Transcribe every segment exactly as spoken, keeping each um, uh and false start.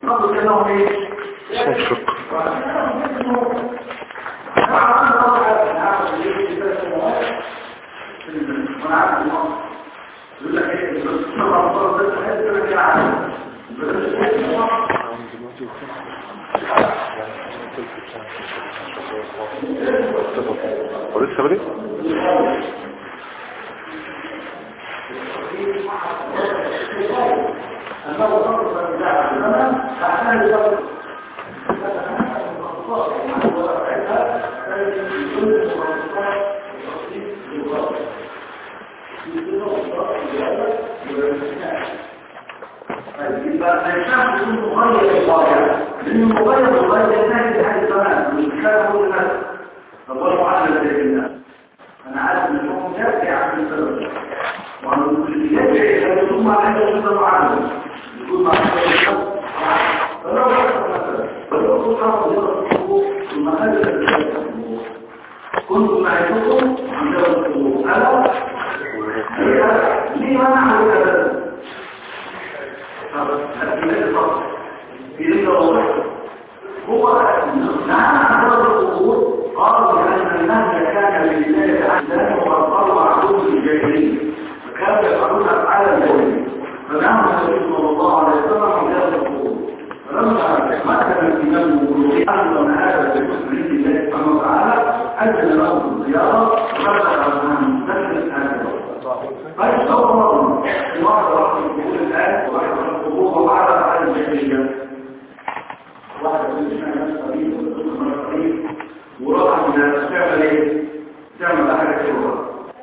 برضه كانوا ايه صفق يقول لك ايه الرمضان ده حد كده كده عارف ولسه بدي يبقى الإنسان يكون مغير للغاية لأنه مغير للغاية ينتهي بهذه الزمان مش كان هو الناس فالله معلم زي الناس أنا عارف إن الحكم يرجع عن السبب وعن يرجع إذا يكون مع هذا الشيء معلم يكون مع هذا الشيء فلو يحصل مثلا فلو يكون حرص يرى ثم هذا الشيء كنت معكم عند الحقوق ألا ليه منع هذا هو نعم عن القبور قالوا بأن المهد كان لله عزام وأرضاه عدوه الجاهلين فكانوا يفعلون أفعال الجاهلين فنعم النبي صلى الله عليه وسلم عن هذا القبور فلما مكن الإمام المغلوبي أعلم هذا بمسلمين الله سبحانه وتعالى أجل له الزيارة وفتح عنه مستشفى هذا فيتصور واحد راح يقول الآن واحد راح القبور وعلى أفعال الجاهلية واحد من الناس قريب ويقول من قريب وراح من تعمل ايه؟ تعمل حاجه كده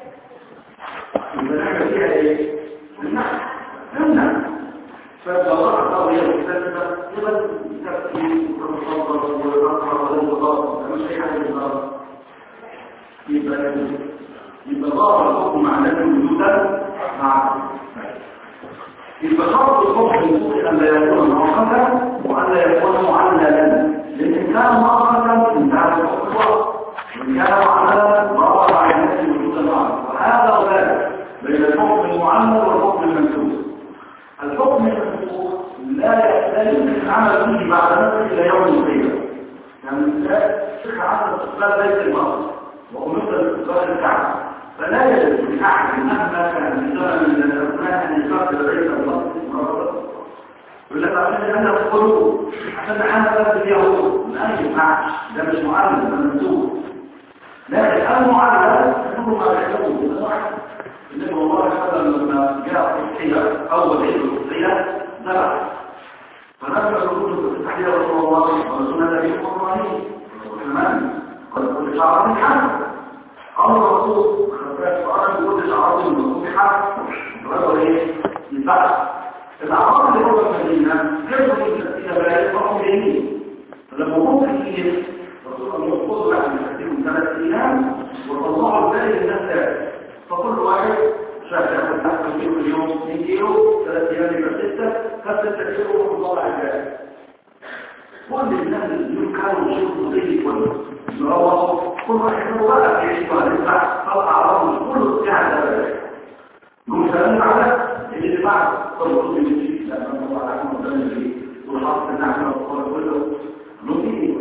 الحاجه فيها ايه؟ النحو النحو فالله قضيه مختلفه يبقى تفكير وتفضل والاقرب والمضاد مش اي حاجه بالظبط يبقى يبقى ظاهر الحكم معناه وجودا مع يبقى شرط الحكم يقول ان لا يكون مؤقتا وان لا يكون معللا لان كان مؤقتا انتهى الحكم وان كان معللا ظهر على الناس وجود المعنى وهذا وذاك بين الحكم المعلل والحكم المنسوخ الحكم المنسوخ لا يمكن العمل به بعد نفسه الى يوم القيامه يعني الشيخ عبد استقبال بيت المقدس وامر استقبال الكعبه فلا يجب لأحد مهما كان من زمن من الأزمان أن يفكر بيت الله يقول لك عشان أنا القلوب عشان أنا بس اليهود ما ينفعش ده مش معلم ده منسوخ لكن المعلم يكون مع اليهود النبي الله عليه وسلم لما جاء الصحية أول عيد الصحية ذبح فنزل الرسول في التحية رسول الله ورسول النبي القرآني وكمان قد قلت شعر من حمد أمر الرسول السؤال يقول الأعراض المصبحة رجل إيه؟ البحث الأعراض اللي هو المدينة كيف يستطيع بلايات فهم جايين فلما هم كتير الرسول الله يقول لك أن يستطيعوا ثلاث أيام وطلعوا الباقي للناس ثلاث فكل واحد شاف ياخد خمسة كيلو في اليوم اثنين كيلو ثلاث أيام يبقى ستة خمسة كيلو وطلع الباقي كل الناس اللي كانوا يشوفوا زي كله يروحوا كل واحد هو بقى يعيش مع الإنسان طلع رمز كله بتاع ده هم سلام على اللي بعد طلعوا من الجيل لما هو على كل ده الجيل والحق بتاعنا والقرآن كله نقول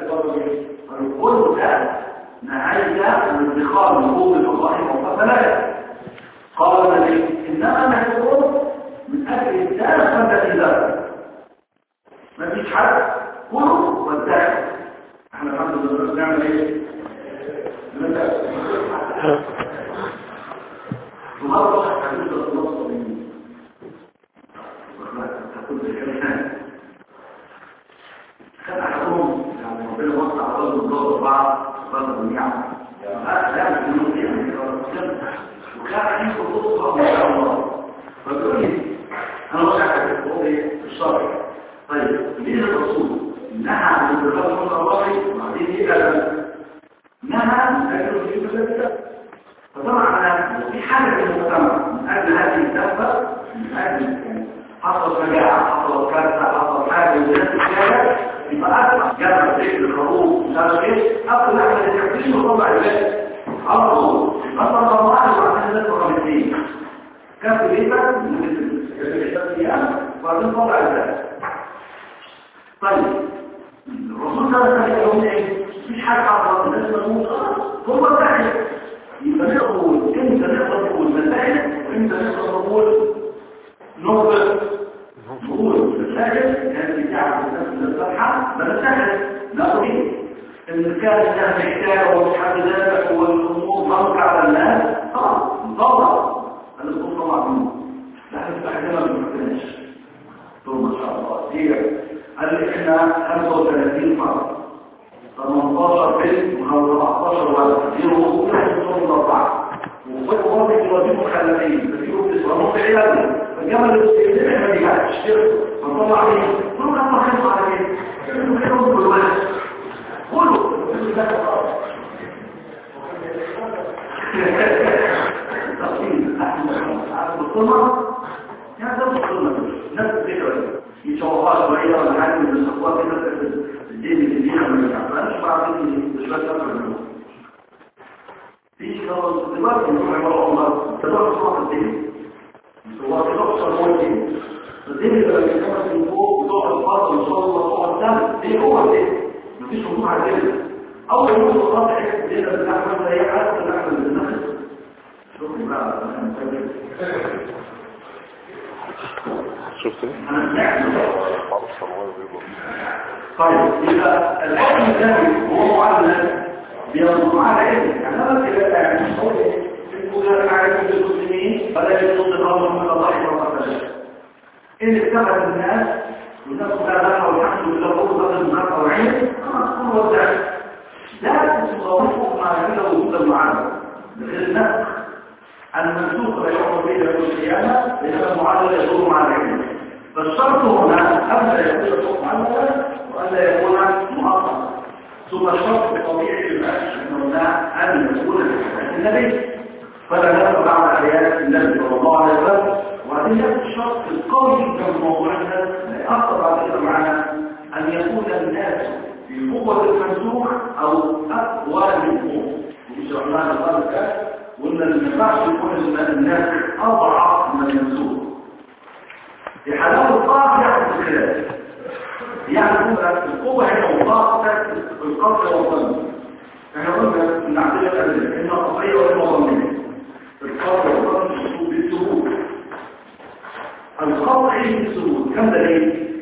كل ده نهاية الانتقال من قوة الله وقتلاته قال النبي إنما نحن من أجل الدار فبدأ ذلك ما فيش حد كله والدار احنا الحمد لله بنعمل ايه؟ ومرة حديث رسول الله صلى الله عليه وسلم كان أحدهم يعني ربنا وصل على رجل الله وبعض رجل النعم لا مش منهم يعني وكان عنده خطوة ما شاء الله فبيقول لي أنا وقعت في الشرع طيب ليه الرسول نهى عن الرسول صلى الله عليه وسلم وبعدين ايه قال نهى لكن في مسألة فطبعا انا في حاجه في المجتمع من اجل هذه الدفه من اجل حصل مجاعه حصل كارثه حصل حاجه والناس تتكلم يبقى اسمع جمع ذكر الخروج مش عارف ايه اقول احنا التكفير وطلع الباقي على طول اصلا طلعوا عشان الناس الرمزيين كان في بيتك من ثلاث ايام وبعدين طلع الباقي طيب الرسول صلى الله عليه وسلم ايه؟ مفيش حاجه عبر الناس مضمون خلاص هو سهل. يبقى نقول انت نقدر نقول مسائل وانت نقدر نقول نقطه نقول مسائل كانت بتاعت الناس اللي بتضحك بس سهل نقول ايه؟ ان كان الناس محتاجه ومحد ذلك والامور ضغط على الناس خلاص ضغط الاسلوب طبعا منه لكن استحكمها ما بنحكمهاش ثم ان شاء الله هي قال لي احنا خمسة وثلاثين فرد ثمانية عشر بنت وأربعتاشر ولد في رؤوس كلهم اربعه وفوق واحد يوديه مخلفين ففي رؤوس ونص عيال فالجمل اللي ما بيجيش فطلع عليه كلهم كانوا خمسه على كده كانوا كلهم كل واحد قولوا بالصنع يعني ده بالصنع نفس الفكرة يتوقع شوية ولا حاجة من الأخوات كده الدين اللي فيها من الأعمال بعد مش بس أكثر منه في خلاص دلوقتي نروح عبارة الله تدور صنع الدين هو تدور صنع الدين الدين اللي بيتكلم من فوق بتوع الفاظ إن شاء الله بتوع الدم دي هو الدين مفيش حكومة على الدين أول يوم الخاطئ الدين اللي بتعمل زي حاجة اللي بتعمل بالنفس شوفوا بقى شفت طيب يبقى الحكم الثاني هو معلم بينظم على علم يعني انا كده يعني يقول على المسلمين فلا يصد الامر من الله وبركاته ان اتخذ الناس والناس كلها والحمد لله فرصه الناس وعين خلاص هو ده لا تصوروا مع كده وجود المعلم الناس المنسوخ لا يعمل به يوم القيامه لان المعلم يدور مع العلم فالشرط هنا ألا يكون الحكم عملا وألا يكون مؤقتا ثم الشرط الطبيعي للأشهر أن يكون النبي فلا نفع بعد آيات النبي صلى الله عليه وسلم وهذه نفس الشرط القوي جدا في موضوعنا لا يأثر على كده معنا أن يكون الناس في قوة المنسوخ أو أقوى من قوة ويشرح لنا ذلك وأن المنفعش يكون الناس أضعف من المنسوخ في حالات الطاقة يحدث الخلاف يعني القوة هنا والطاقة في القصر والظن احنا قلنا ان عندنا الأدلة إما قطعية وإما ظنية القصر والظن بالثبوت القطعي بالثبوت كم دليل؟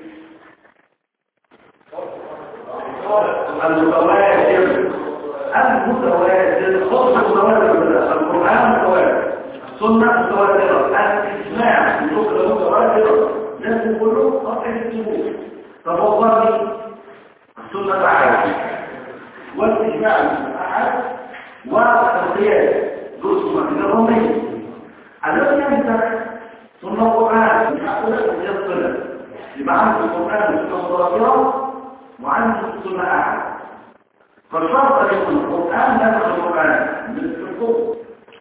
المتواتر المتواتر القصر متواتر القرآن متواتر سنة متواترة الإجماع بشكل متواترة لازم كله قطع الثبوت تفضلني السنة أحد والإجماع أحد والقياس جزء من الرمي الذي يمسك سنة القرآن يحصل يصل يبقى عنده القرآن سنة متواترة وعنده سنة أحد فالشرط أن يكون القرآن نفس القرآن مثل الكتب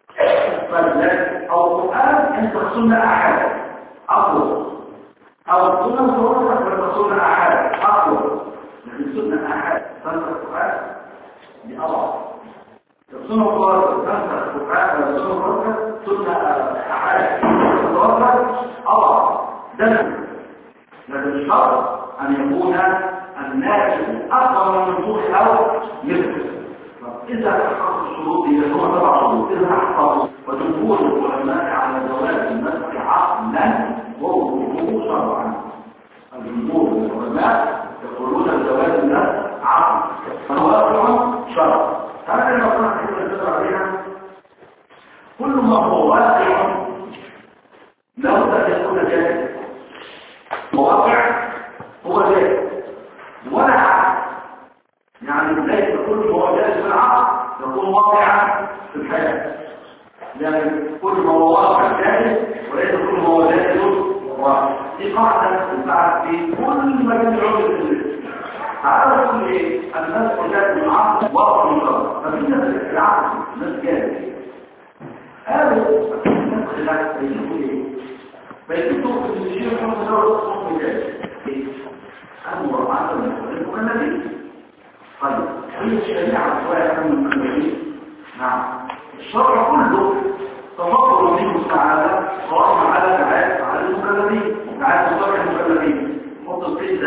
أو القرآن أن تخصنا أحد أقوى أو السنة متوسطة أن تخصنا أحد أقوى لكن السنة أحد تنسى القرآن بأضعف السنة متوسطة تنسى القرآن السنة متوسطة سنة أحد متوسطة أضعف ده لكن الشرط أن يكون الناس أقوى من المنسوخ أو مثل إذا تحقق الشروط هي هو تبع شروط إذا تحقق وجمهور العلماء على جواز المسك عقلا ووجوبه شرعا الجمهور العلماء يقولون جواز المسك عقلا فهو شرع هذا المصنع كيف نقدر عليها كل ما هو واقع لابد أن يكون جاهز مواقع هو جاهز ولا عقل يعني ليس كل ما هو جاهز في العقل يكون واقعا في الحياة يعني كل ما هو واقع جاهز وليس كل ما هو جاهز واقع دي قاعدة تنفع في كل مجال العلم الإنجليزي تعالى نقول ايه الناس جاهز من العقل واقع من الشرع ففي ناس في العقل ناس جاهز قالوا الناس خلاف بيجيبوا ايه بيجيبوا في الشيء الحمد لله والصوم جاهز أمر عقل المكملين طيب هي الشريعة شوية من المكملين نعم الشرع كله تفضل منه تعالى قائم على تعالى على المكلفين تعالى الشرع المكلفين حط القيد ده تفضل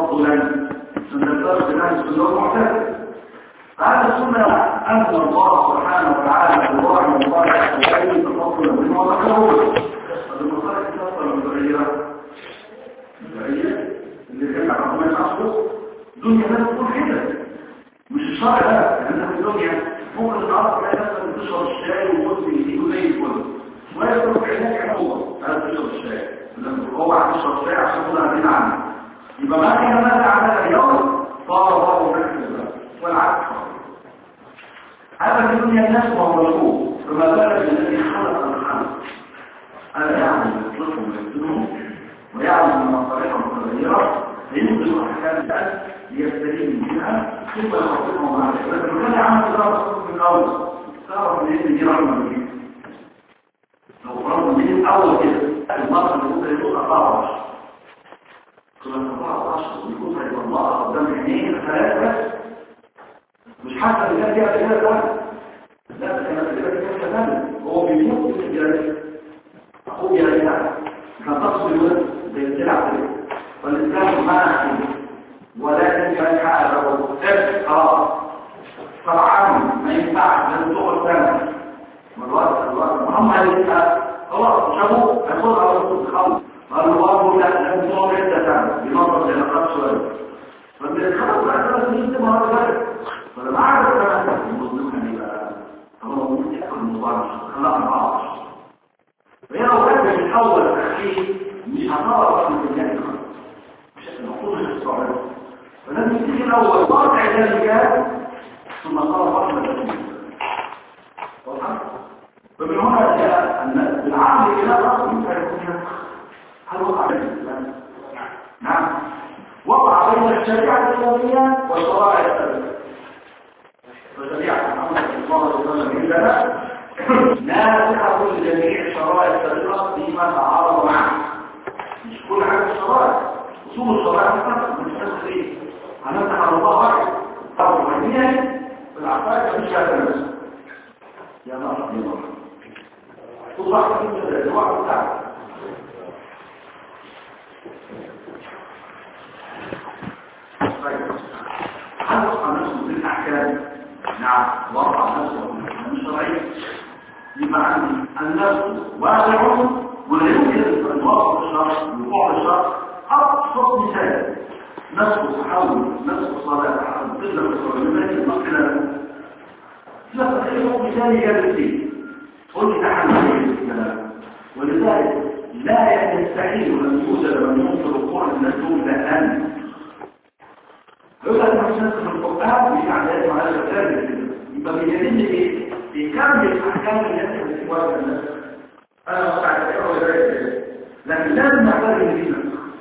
تفضلا من الفرق بين اهل السنه والمعتزله. فاهل السنه ان الله سبحانه وتعالى الله وصالح وكيف تفضل منه وتقربه. المصالح تفضل المتغيره المتغيره اللي كان عندما يحصل الدنيا لازم تكون كده مش الشرع ده. يعني في الدنيا ممكن النهارده تلاقي نفسك بتشرب الشاي وممكن يجيبوا زي الفل شويه تروح عينك عموما عايز تشرب الشاي لما هو عايز يشرب شاي عشان كده عارفين عنه يبقى ما كان ماذا عمل اليوم صار الله مركز والعكس. هذا في الدنيا الناس وهو مشهور فما بالك الذي خلق الخلق انا يعلم يطلقهم ويبدلهم ويعلم مصالحهم متغيره لينزل احكام الان ليستلم منها ثم يخططهم مع الشباب. وكان عمل دراسه في الاول تعرف ان دي رحمه منه لو فرضنا من الاول كده المرأة اللي ممكن يكون أربعة عشر كل أربعة عشر ويكون هيبقى الله قدام عينين ثلاثة مش حتى اللي كان فيها كده ده لا ده كانت كده كده كمان هو بيموت في الجرائم أخوه جرائم كان تصل الوزن زي السلع كده والإسلام ما نحن ولكن كان حقه ثبت خلاص طبعا ما ينفعش لازم تقعد سنة والوقت الوقت محمد يبقى خلاص شافوه هيخوض على رسول الخلق قالوا الله لا لازم تقعد عدة سنة بنظر العلاقات شوية فانت الخلق بقى ثلاث سنين تبقى هذا ذلك فلما عاد الثلاثة المظلوم يبقى هو ممكن يأكل المضارش خلقنا بعض فهي لو كانت من الأول التحقيق مش هتعرف من الدنيا الخلق مش المفروض الصعب فلازم تيجي الأول واقع ذلك ثم صار رحمة الله فمن هنا جاء أن العقل إلى رأس يمكن يكون هل وقع بين الإسلام؟ نعم وقع بين الشريعة الإسلامية والشرائع الإسلامية. فشريعة محمد صلى الله عليه وسلم عندنا ناسخة لجميع الشرائع السابقة فيما تعارض معه. مش كل حاجة الشرائع أصول الشرائع السابقة مش نفس إيه؟ هنفتح على الله واحد أو معنية بالعقائد مش هذا الناس يا نار يا نار الله يحفظك الواحد بتاعك هل وقع نفسه في الأحكام؟ نعم وقع نفسه في الأحكام الشرعية يبقى عندي النفس واقع ولا يمكن أن يوقع الشرع يوقع الشرع أبسط مثال نفس التحول نفس الصلاة تحول قلة الصلاة لماذا المقلة لا تخيلوا مثال جابتين قل لي نحن الكلام ولذلك لا يستحيل أن يوجد من ينكر وقوع المسلوب الآن يقول لك نحن في القرآن مش عندنا على الكتاب يبقى بيجنن ايه؟ بيكمل أحكام الناس في سواء الناس أنا وقع الكتاب ولا ذلك لكن لازم نحتاج لدينا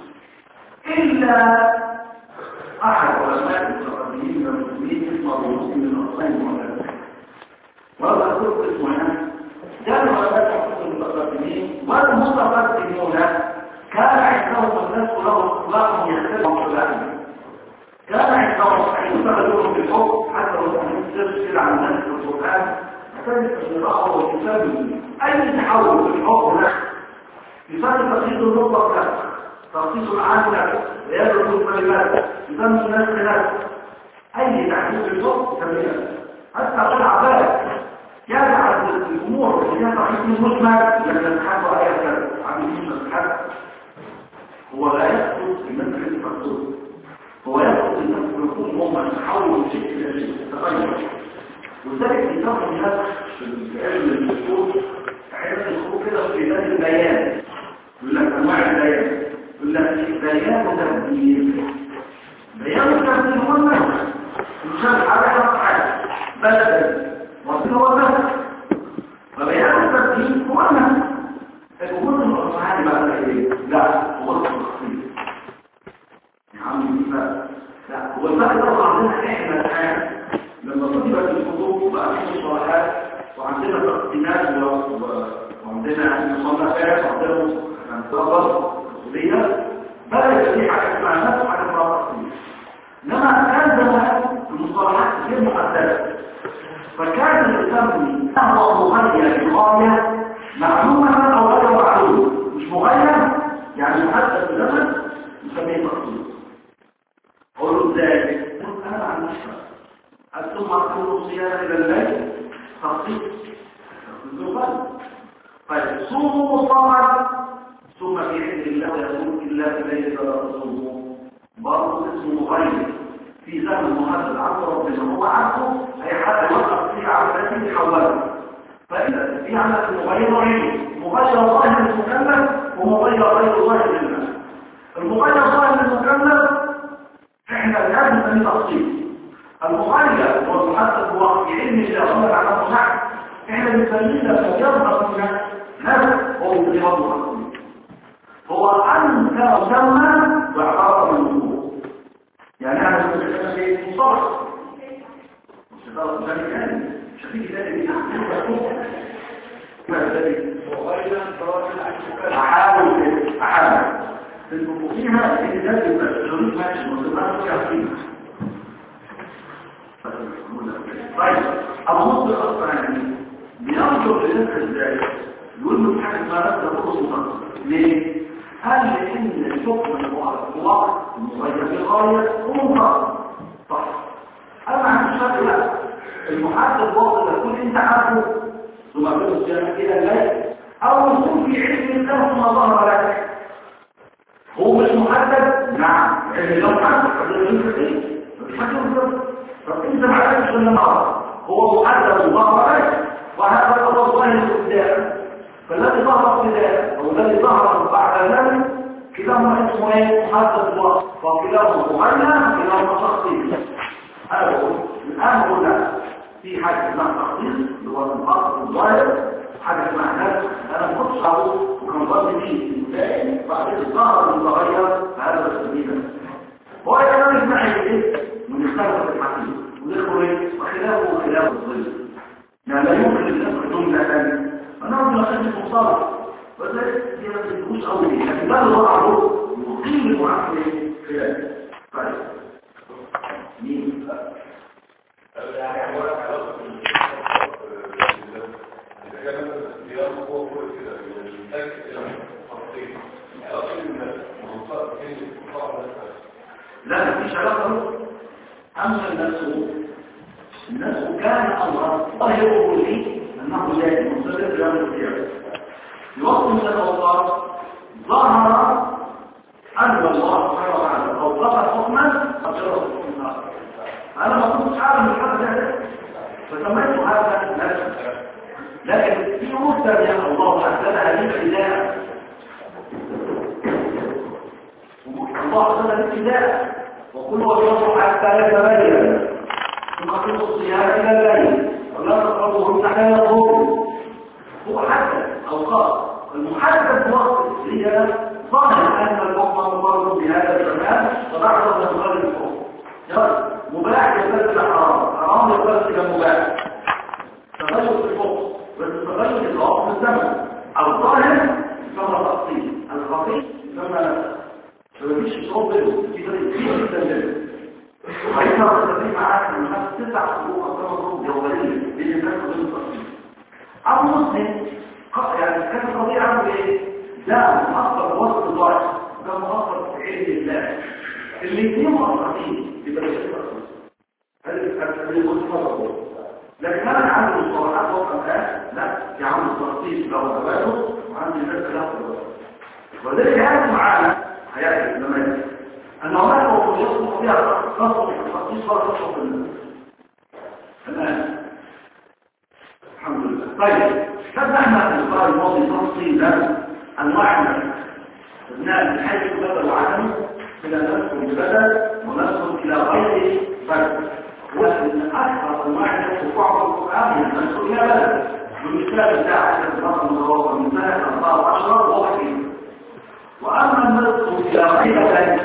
إلا أحد علماء المتقدمين من المسلمين اسمه أبو مسلم من أصلين المعتزلة وهذا أقول اسمه هنا كانوا علماء المتقدمين والمتقدمون كان عندهم الناس لهم أخلاقهم يختلفون خلافهم كان عندهم أن يستغلون في الحكم حتى لو كان يستغل عن الناس في القرآن كان يستغلقه ويسبب أي تحول في الحكم له يسبب تخصيص المطلق له تخصيص العام له ويدرس الكلمات يسمى الناس خلاف أي تحديد في الحكم يسميها حتى غير عباد يجعل الأمور اللي هي تحديد المجمل لما نتحدث عليها كذا عاملين نتحدث هو لا يقصد الناس اللي تفكروا هو يقصد الناس يكون هم يتحولوا من شيء إلى شيء تغير وذلك يتفق الناس في علم الدكتور أحيانا الخروج كده في بلاد البيان يقول لك أنواع البيان يقول لك بيان وتبديل بيان وتبديل هو الناس يشارك على حاجة بلد وصل هو الناس فبيان التبديل هو الناس الأمور المصنعات بقى إيه؟ لا هو التخصيص يا عم لا هو الفرق طبعا عندنا احنا الآن لما كتبت الخطوط بقى في مصطلحات وعندنا تقسيمات وعندنا مصنفات وعندنا انتظار تفصيليه بدا يبقى في حاجه اسمها نفس حاجه اسمها تفصيل انما كان زمان المصطلحات غير محدده فكان يسمي هو مغير لغايه معلومه او غير معلومه مش مغير يعني محدد بزمن نسميه تفصيل قولوا ازاي؟ انا ما عنديش ثم اقول الصيام الى الليل تخصيص طيب صوموا طبعا ثم في علم الله يقول الا في ليله لا تصوموا برضه اسمه مغير في زمن محدد عند ربنا هو عارفه اي حد يوقف فيه عمليات يحولها فاذا في عمل مغير نوعين مغير ظاهر للمكلف ومغير غير ظاهر للناس المغير ظاهر للمكلف احنا الان بنسميه تخصيص المغير والمحدد هو في علم الله غير عن الصحة احنا بنسميه لما يظهر فينا هذا هو انضباط الحكم هو انت مسمى باعتبار الوضوء يعني انا بنتكلم في مصطلح مش هتعرف ثاني ثاني مش هتيجي ثاني دي ما ذلك احاول احاول فيها ان ذلك التشريط ماشي مصطلح كافي طيب المنطق الثاني بينظر لذلك ازاي يقول له حاجه ما نفسه خصوصا ليه هل ان الحكم المؤقت المغير بغايه هو مفرد صح انا ما عنديش فرق لا المحدد واضح يكون انت عارفه ثم تقول الصيام الى الليل او يكون في علم الله ثم ظهر لك هو مش محدد نعم لكن لو محدد فده ايه مفيش حاجه مفرد طب انت ما عرفتش ان المرض هو محدد وظهر لك وهذا الامر ظاهر قدامك فالذي ظهر ابتداء او الذي ظهر بعد ذلك كلاهما اسمه ايه محدد الله وكلاهما مغنى كلاهما تخصيص هذا هو الان هنا في حاجه اسمها تخصيص اللي هو المحدد الظاهر حاجه اسمها هذا انا ما كنتش اعرفه وكان ظني فيه ازاي بعدين ظهر المتغير هذا السبيل هو كمان اسمها ايه من اختلاف الحقيقه ودخل وخلافه خلاف الظل يعني لا يمكن ان يكون جمله ثانيه انا ارجو ان اكون مصطلح وذلك دي ما تكونش قوي لكن ده اللي وضعه يقيم المعامله خلاف طيب مين يعني هو علاقه اذا كان الزيار هو هو كده يحتاج الى تفصيل علاقه المنطقه بين القطاع لا مفيش علاقه اما الناس الناس كان الله الله يقول لي انه لا مستقر بيان الخيار يوصل من الاوقات ظهر ان الله سبحانه وتعالى اوقف حكما اجره الناس انا ما كنتش عارف من حد ذلك فسميت هذا نفسه لكن في امور ثانيه الله حددها لي ابتداء الله حددها لي ابتداء وكل وجهه حتى يتبين ثم تقول الصيام الى الليل ولا تقربهم حتى يطهروا هو حدد اوقات المحدد وقت هي ظاهر ان الحكم مضر بهذا الزمان وبعد ظهور الحكم يلا مباح يبدل حرام حرام يبدل مباح تغير في الحكم بس تغير الوقت في الزمن الظاهر يسمى تفصيل الخفي يسمى مفيش صوت بينه في طريق كبير جدا منه وهيظهر التدريب معاك من خمس تسع شهور او ثمان شهور جوهريه بين الناس وبين التصوير ابو مسلم يعني كانت القضيه عنده ايه؟ ده مؤثر وسط الظاهر ده مؤثر في علم الله الاثنين مؤثرين يبقى ده التصوير هذا اللي يقول لكن انا عندي مصطلحات وقت لا في عامل التخصيص له تبادل وعندي الناس له تبادل ولذلك هذا معانا هيأتي لما يأتي أن هناك وقت يصبح فيها تصبح التخصيص ولا تصبح الناس الآن الحمد لله طيب فتحنا في الإصدار الماضي تفصيلا أنواع الناس قلنا من حيث بدل وعدم إلى نسخ ببدل ونسخ إلى غير بدل وأن أكثر أنواع الناس وقوع القرآن هي نسخ إلى بدل بالمثال بتاع الرقم المضاوى من سنة أربعة عشر وحيد وأما النسخ إلى غير بدل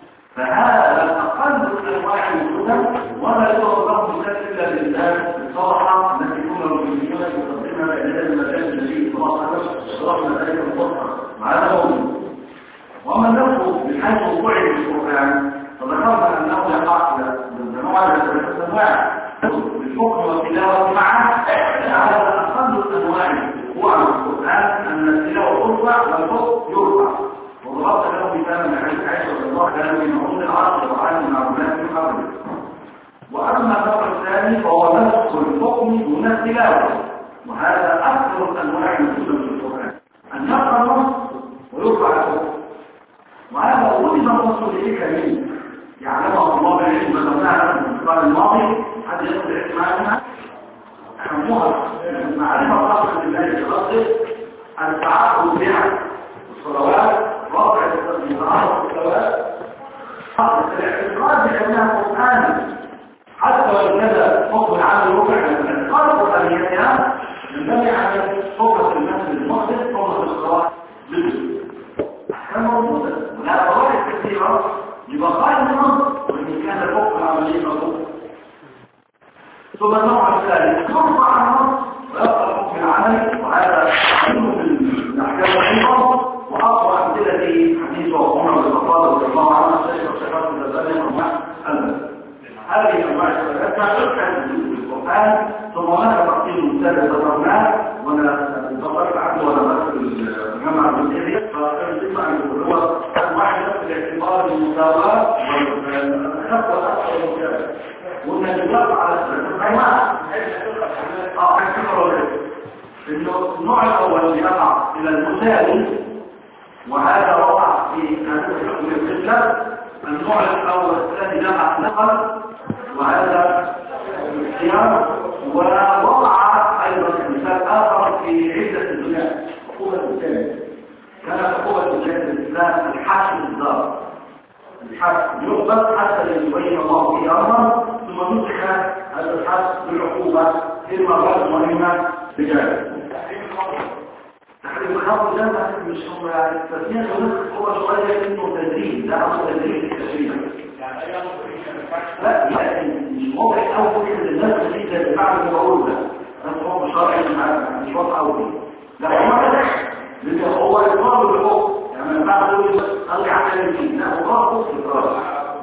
فهذا أقل أنواع الهدى ولا يتوقف مثال إلا بالله الصراحة التي يكون المسلمون يقدمها إلى المجال الذي صراحة ذلك الفرصة مع الأول وأما النسخ من حيث وقوعه في القرآن فذكرنا أنه يقع من نوع ثلاثة أنواع بالحكم والتلاوة معا هذا أقل الأنواع وقوعا في القرآن أن التلاوة ترفع والحكم يرفع وضربت له مثالا من حديث عائشة رضي الله عنها من عموم العصر وعالم المعلومات حرف. وأما النوع الثاني فهو نسخ الحكم دون التلاوة، وهذا أكثر أنواع النسخ في القرآن، أن يقرأ النص ويرفع الحكم. وهذا وجد النص لحكم يعلمه الله بالعلم وزمناها في الانتقال الماضي حتى يصل احتمالنا أهمها معرفة خاصة بالله بقصد التعاقد بها الصلوات رافع المتعارف الصلوات الاعتقاد بأنها قرآن حتى وإن كان حكم العام ربع من الاعتقاد قرآنيتها ينبني على فوقة المسجد المقدس فوقة الصلاة بالجزء أحكام موجودة ولا فوائد كثيرة لبقاء النص وإن كان الحكم العملي موجود. ثم النوع الثالث يرفع النص ويبقى الحكم العملي، وهذا من الأحكام الأخرى وأقوى أمثلة حديث عمر بن الخطاب رضي الله عنه الشيخ والشيخات من الزمان وما ألم. هذه أنواع الشركات تشرح في القرآن، ثم هناك تقسيم مثال ذكرناه وانا ذكرت عنه وانا بس الجامعة الجزائرية، فالجمع هو أنواع نفس الاعتبار بالمساواة والخط والأكثر والمساواة والنجوات على الجماعة. اه حكرا انه النوع الاول يقع الى المساوي، وهذا وقع في هذا الحكم القبلة. النوع الاول الثاني يقع نقل، وهذا الاختيار. ووقع ايضا مثال اخر في عدة البلاد عقوبة الثانية كانت عقوبة الجهاد الاسلام الحبس الدار، الحبس يقبض حتى يبين الله فيه امرا، ثم نسخ هذا الحبس بالعقوبة في المرات مهمة بجانب تحريم الخمر. ده مش هم التسمية ونسخ هو شوية انه تدريب، ده هو تدريب التشريع. لا يعني مش موضع اول فكرة الناس الجديدة اللي بعد المقول ده بس هو شرعي مش وضع اول. لا هو ده لان هو اقرار بالحكم، يعني لما بعد يقول ارجع على الدين، لا هو اقرار اقرار.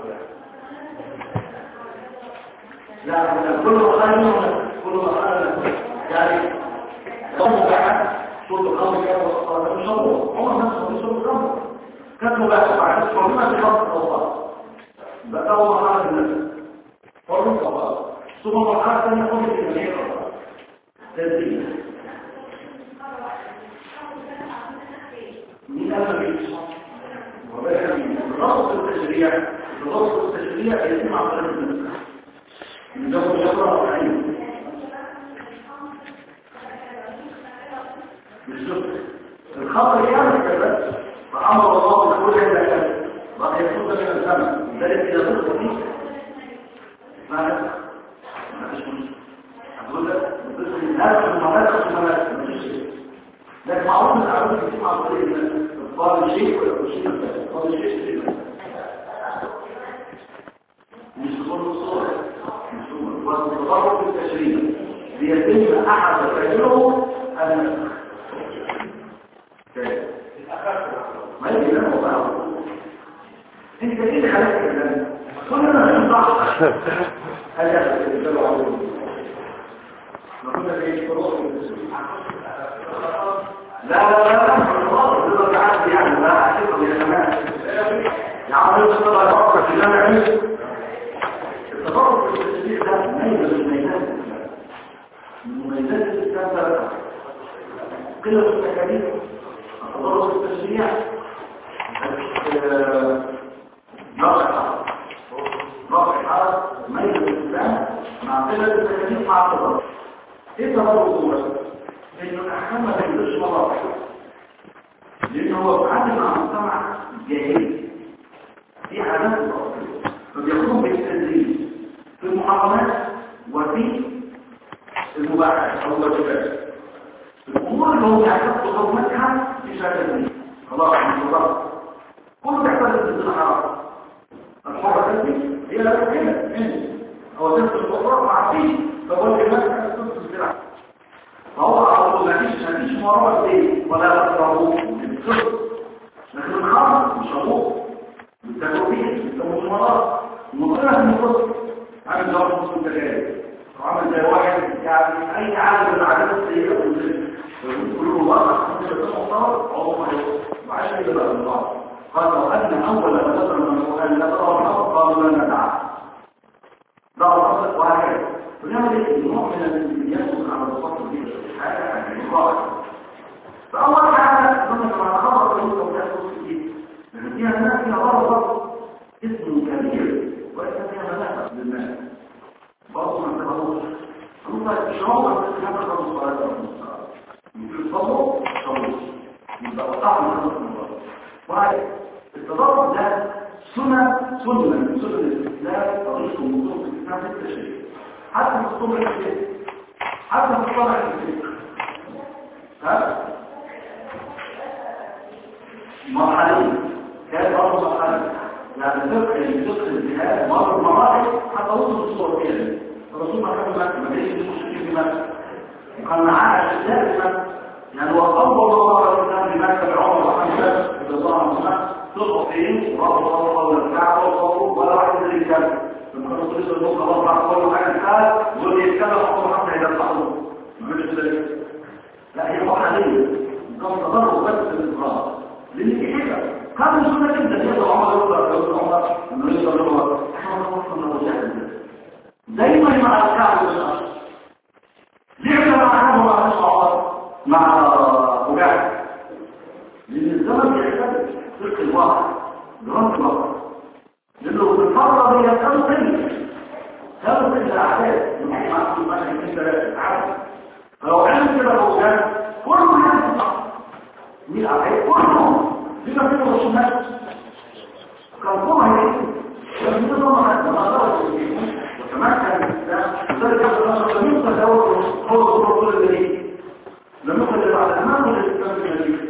لا كل مخالف كل مخالف يعني قوم بعد صوت الخمر كان وقال مش هو هو نفسه مش صوت الخمر كانوا بقى بعد الصومات الخمر الأوقات بقى هو مخالف الناس فرق الأوقات ثم مخالف ثانية قوم في جميع الأوقات تدريب مين أنا بيش الرصد التشريع الرصد التشريع يتم عن طريق الناس من دول يقرأ وعين الخطر يعمل كذا فأمر الله بكل هذا كذا بقى يكون من الزمن ذلك إذا ضغط فيه ما فيش مشكلة أقول لك بتصل الناس في المملكة في المملكة لكن معروف أن العروض يتم عن طريق إبطال الشيء ولا شيء إبطال الشيء شيء مش تكون الصورة مش تكون والتطرق في التشريع ليتم أحد فاعله النسخ ما يجي لنا وضعه انت ايه اللي خلقت الكلام كلنا مش صح هل يحدث الكلام عظيم ما كنا في شروط لا لا لا خلاص تقدر تعدي يعني لا احسن يا جماعه يا عم تقدر تفكر في اللي انا عملته التطرق في التشريع ده ميزه من ميزات من مميزات الاسلام ده قله التكاليف التطرق في التشريع رفع رفع حرج ميزه الاسلام مع قله التكاليف مع التطرق. ايه التطرق هو؟ انه الاحكام ما تنزلش مره واحده لانه هو بيتعامل مع مجتمع جاهلي في عادات اصليه فبيقوم بالتدريب في المحرمات وفي المباحات او الواجبات. الامور اللي هو بيعتقد حرمتها في شكل دي خلاص مش خلاص كله بيحتاج تنزل حرام. الحرة دي هي لا تكلم هو تنزل الأخرى مع فيه فقول لي مثلا تنزل الزراعة فهو أقول مفيش مفيش مرابط دي ولا تقربوه بالصدق لكن الخمر مش أبوه بالتكوفين مش مرابط المطلع من الصدق عامل جواب مصر التجارب وعامل زي واحد يعني أي عالم من العادات السيئة والزلم ويقولوا الله أحسن كده تصور عمره وعشان يبقى الله قال لو أن أول ما تصل من القرآن لا ترى الحق قالوا لا ندعى ضغط الصدر وهكذا. ونعمل ايه؟ نوع من اليسر على الصدر دي حاجه يعني قاعده. فاول حاجه لما تبقى خبر الوقت وتاخد كتير لان فيها ناس فيها برضه اسم كبير وإذا فيها منافع للناس برضه ما تبقوش هم الشعور التي يحصل الصلاة يمكن الصبر صبر يبقى طعم هذا الموضوع وهي التضارب ده سنة سنة من سنة الإسلام طريق وموضوع في الإسلام في التشريع حتى في الصبر الفكر حتى في الصبر الفكر ها مرحلين كانت برضه مرحلة يعني الفقه الفقه الجهاد مر مراحل حتى وصل الصور كده الرسول ما كان مكة ما كانش المشركين في مكة وكان معاه أشياء في مكة يعني هو أول الله عليه وسلم في مكة بعمر وحمد رضي الله عنهما تطلق فيه ورفض الله والكعبة والصوت ولا واحد من الرجال لما كان الرسول يقول لهم خلاص بعد كل حاجة الحال يقول لي يتكلم عمر وحمد إذا الحضور ما عملش ذلك لا هي مرحلية كان تضرب بس في الإصرار لأن دي حاجة كان سنة جدا يقدر عمر يقدر يقدر عمر انه يقدر يقدر احنا نوصل لوجهة زي ما مع الكعب والأرض ليه مع عمر مع الصعود مع وجهة لأن الزمن يحتاج صدق الواقع دراسة الواقع لأنه بالفرة هي تنقل تنقل الأعداد يمكن مع كل ما يمكن ثلاثة عدد فلو علم كده وجهة كله ينفع مين الأعداد كلهم لما كده الرسومات كان قوة هيك كان نظام حتى ما ضرب وكمان كان الإسلام وذلك أصلا لم يقل أول خلق كل الجديد لم يقل بعد ما كل الإسلام في الجديد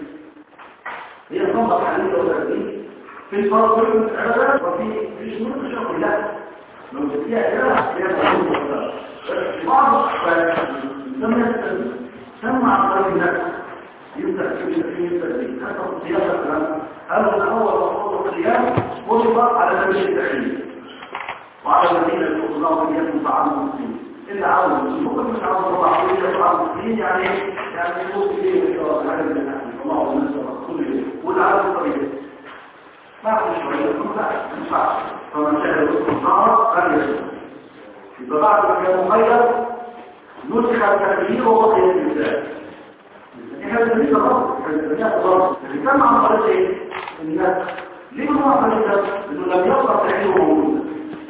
هي صنبة حالية وتأثير في الفرق بين العبادات وفي في شمول الشرق لا لو تسيها إله هي تقول بعض الإسلام سمع عن طريق النفس يبدأ في التدريب حتى الصياغة الكلام هذا من أول وصول القيام فرض على سبيل التحليل وعلى الذين يقولون في اليد متعامل المسلمين إلا عاوز المسلمين مش عاوز الله عقلية متعامل المسلمين يعني يعني يقول في إيه وعلى النحن الله ونسى كل إيه والعاوز الطريقة ما عندش شوية ما ينفعش فمن شاء يوصل النار قال يسوع يبقى بعد ما كان مخير نسخ التغيير وبقي الإنسان احنا بنسميه الرب احنا بنسميه الرب اللي عن طريق ايه الناس ليه هو عن طريق ده انه لم يقرا تعليمه موجود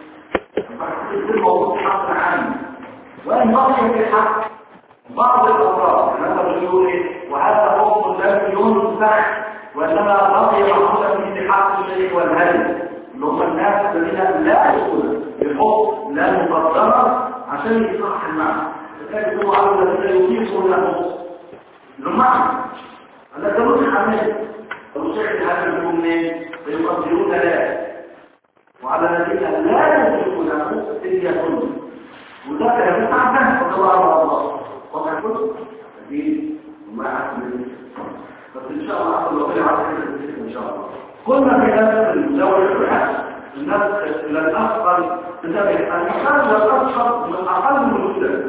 فكل موضوع حق عام وان بقي في الحق بعض الامراض مثلا بيقول ايه وهذا حكم لم ينسخ وانما بقي محمولا في حق الشيء والهدي اللي هم الناس الذين لا يقولون الحكم لا مقدمه عشان يصحح المعنى فكان هو على الذين يطيقون له المعنى أنا كنت حمل وشيخ هذا يقول منين فيقدرون لا وعلى الذين لا يدركون له سيئة وده كلام تعبان الله على الله وقع كتب دين وما أحمل بس إن شاء الله أحمل وقل على كده إن شاء الله كنا في هذا الدولة الحس الناس إلى الأفضل تتابع المحال والأفضل من أقل من الوجود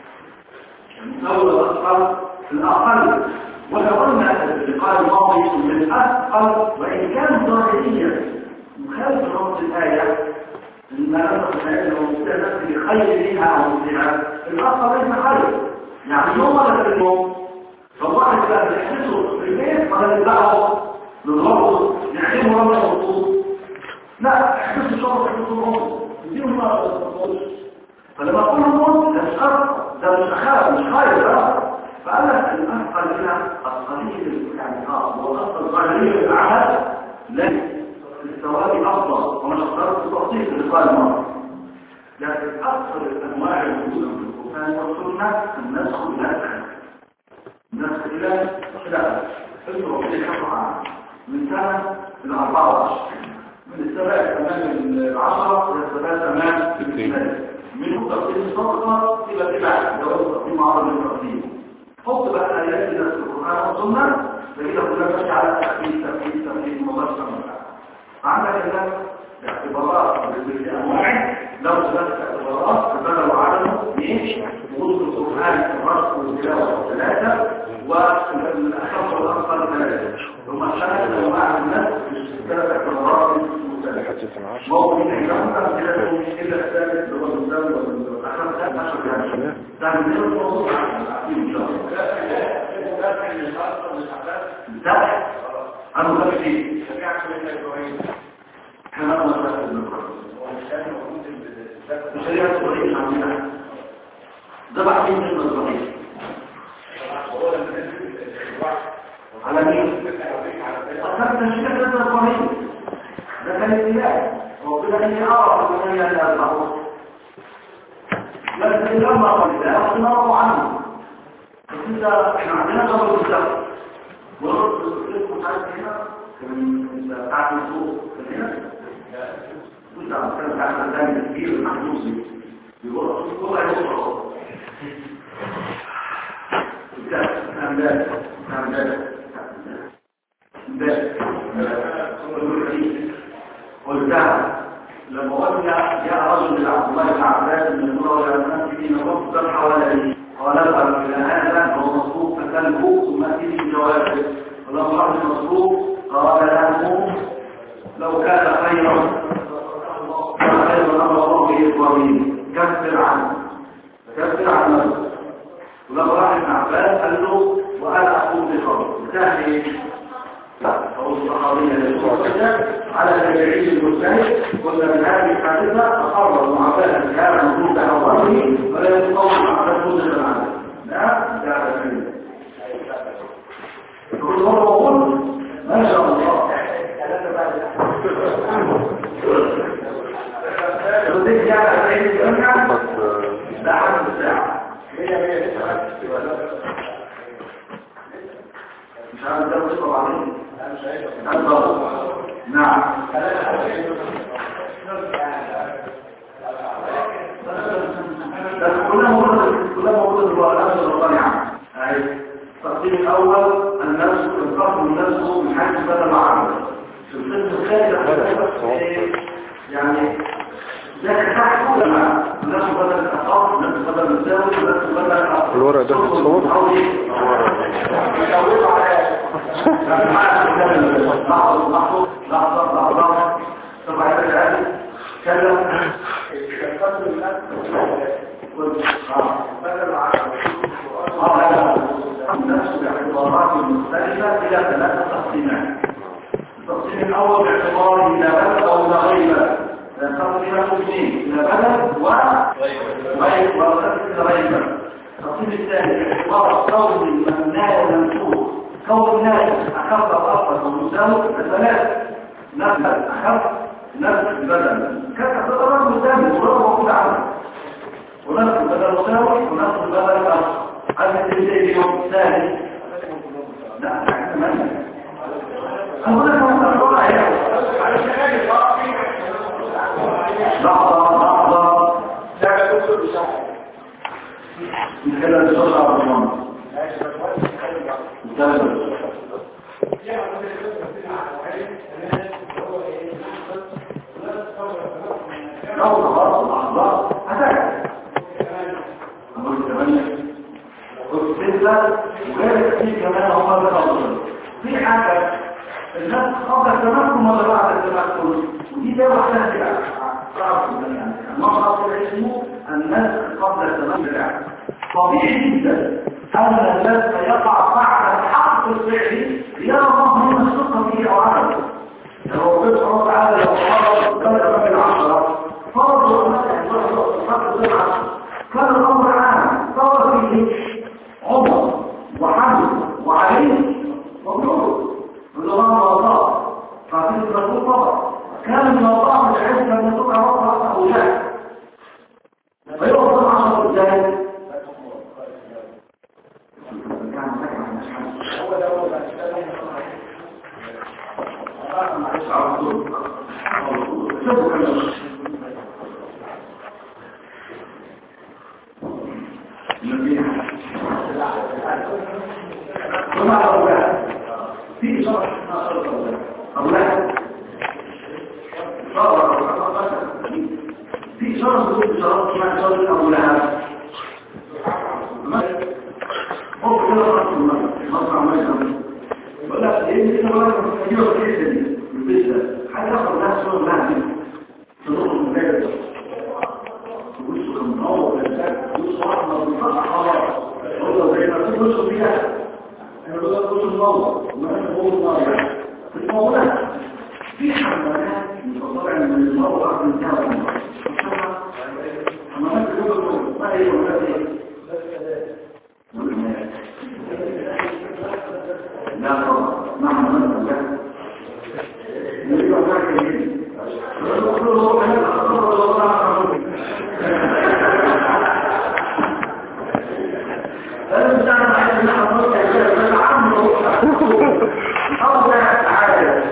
الدولة الأفضل الأقل ولو قلنا اللقاء الماضي من الأثقل وإن كان ظاهريا مخالف نص الآية لما نص الآية لو مستهدف بخير منها أو مثلها الأثقل ليس خير يعني يوم ولا في اليوم فالله يبقى بيحسسه في البيت ولا يبدأه نضربه نعلمه رمى الخطوط لا احسسه شرط يحسسه الرمى يديهم ما تقولش فلما أقول الموت ده مش خير ده مش أخاف مش خير فقال لك الأفضل هنا القليل يعني خاص والأفضل الظاهرية للأعمال لكن الثواب أفضل ومن أفضل التفصيل في اللقاء الماضي لكن أكثر الأنواع الموجودة في القرآن والسنة النسخ والنسخ النسخ إلى خلاف اضرب في الحفظ من سنة إلى أربعة وعشرين من السبع أمام العشرة إلى السبع أمام الثلاثة من تقديم الصدقة إلى تبع جواز تقديم عرض التقديم حط بقى آيات في القرآن والسنة لكن كلها ماشية على تأكيد تأكيد تأكيد مباشرة عندك الناس اعتبارات بالأنواع لو ثلاث اعتبارات فبدأ وعدمه اثنين وجود القرآن الرسم والتلاوة ثلاثة والأخف والأقل ثلاثة ثم الشهادة الأنواع الناس ثلاث اعتبارات مختلفة موضوع من الكلام إلا الثالث اللي هو ده من الموضوع ده انا ما فيش احنا ما نقدرش مش هي الطريق عندنا ده بعدين من الطريق على مين اكثر تشكيل هذا الطريق ده كان ابتلاء وكده اني اعرف ان هي لا المعروف لكن لما قلت لا نرى عنه إذا إحنا عندنا قبل الزمن ورد الصدق بتاعت هنا كان بتاعت الصوت كان هنا كنت عم كان بتاعت الزمن كبير المحدوثي بيقول الصوت كله هيوصل كان كان ده كان ده ده قلتها لما قلنا جاء رجل الى عبد الله بن عباس من المرة الى الناس في نقص الصفحة ولا لي قال اذهب الى هذا هو مصروف فكلبه ثم اتي بجوابه ولما راح المصروف قال له لو كان خيرا كان خيرا امر الله ابراهيم كفر عنه كفر عنه ولما راح ابن عباس قال له وانا اقول بخير انتهى أو الصحابية على تبعيد المجتهد قلنا من هذه الحادثة تقرر معبادا كان موجود أوله ولا يتطور معباد مدة عنه لا لا تفعيل كل مرة أقول ما شاء الله تريد يعني أن يرجع لا حد الساعة مش عارف ده مش طبعا نعم كلها موجودة كلها موجودة الوالدات الرابعة التقسيم الأول النفس القسم النفس من حيث بدل العمل في القسم الثاني يعني ذاك تحت لما النفس بدل الأخص النفس بدل المساوي النفس بدل الأخص الورق ده متصور لحظة لحظة لحظة لحظة طبعا هذا العادي كلم كالقدر النفس باعتبارات مختلفة إلى ثلاثة تقسيمات التقسيم الأول باعتباره إلى بلد أو إلى غير بلد تقسيم اثنين إلى بلد وغير بلد التقسيم الثاني باعتبار كون المبنى المنصوب كون الناس أخف الأفضل والمساوي الثلاث نفس أخف نفس البدل كانت تضرر مساوي وضرر موجود عنه ونفس البدل مساوي ونفس البدل أخف هذا التنسيق يوم الثاني لا أتمنى أقول لك أنا أقول لحظة لحظة نتكلم بسرعة على الضمان لو خلاص اللحظة هتاك أقول ثمانية قلت ستة وغير كثير كمان هم بتفضل في حاجة الناس قبل التمكن ولا بعد التمكن ودي ده وحدها كده تعرفوا يعني المرض اسمه الناس قبل التمكن طبيعي جدا أن الناس يقع بعد الحق الفعلي يرى الله من الثقة به أو عدم لو ربنا سبحانه وتعالى لو فرض ثلاثة من العشرة فرض الله كان الأمر عام صار فيه عمر وحمد وعلي وابنه والنظام والله فعطيه الرسول طبعا كان من الله العز لما تقع رفع أو جاء فيوصل عشر ازاي هو ده هو ومع الأولاد في شرح أولاد في شرح ضد شرط مع شرط الأولاد هو كده رأس المرة مصنع مجمع ولا يمكن أن يكون كثيرا كثيرا بالبسة حتى يأخذ نفسه الله منه تنظر من ذلك ويسوك من أول الموضوع الموضوع في حملات متطلعة من الموضوع من جهة حملات الوضع ما هي ولا ايه؟ لا طبعا ما حملات الوضع يريد أن يكون فلم تعلم على أن حضرتك يجب أن عمره أو لا تعالى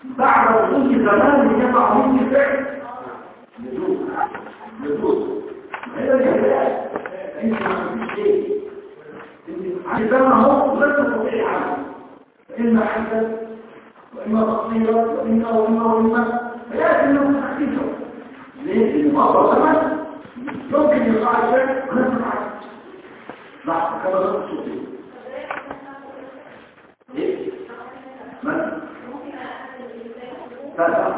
بعد وجود زمان يقع منك فعل يجوز يجوز هذا الجهاز انت ما فيش شيء عندما هو لا تستطيع عنه فإما حدث وإما تقصيرا وإما وإما وإما فيأتي أنه تحديثه ليه؟ لأنه أفضل زمن يمكن يقع الشيء ولا تفعل لا كما لا تستطيع ليه؟ من؟ لا لا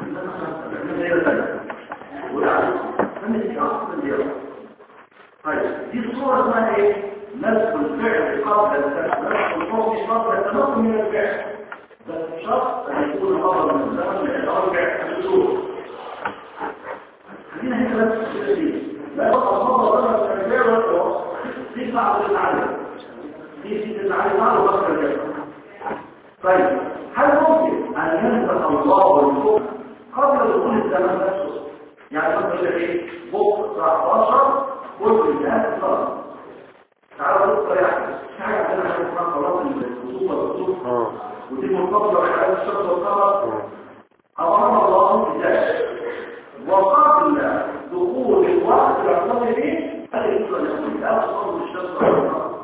لا طيب دي الصورة اسمها ايه؟ نسخ الفعل قبل التنقل نسخ الفعل قبل التنقل من الفعل بس شرط ان يكون قبل من الزمن الاربع الشهور خلينا هنا بس الشيء لا يبقى الموضوع ده الفعل والتوسط دي بعض العالم دي في العالم على وقت الجبل طيب هل ممكن ان ينسخ الله والفوق قبل دخول الزمن نفسه يعني مثلا ايه فوق تسعتاشر قلت الناس صار تعالوا بكره يعني حاجه عندنا حاجه اسمها خلاص الخطوبه والخطوبه ودي مرتبطه بحالات الشخص والقمر امر الله بذلك وقبل دخول الوقت يعتبر ايه هل يكون يكون اصل الشخص والقمر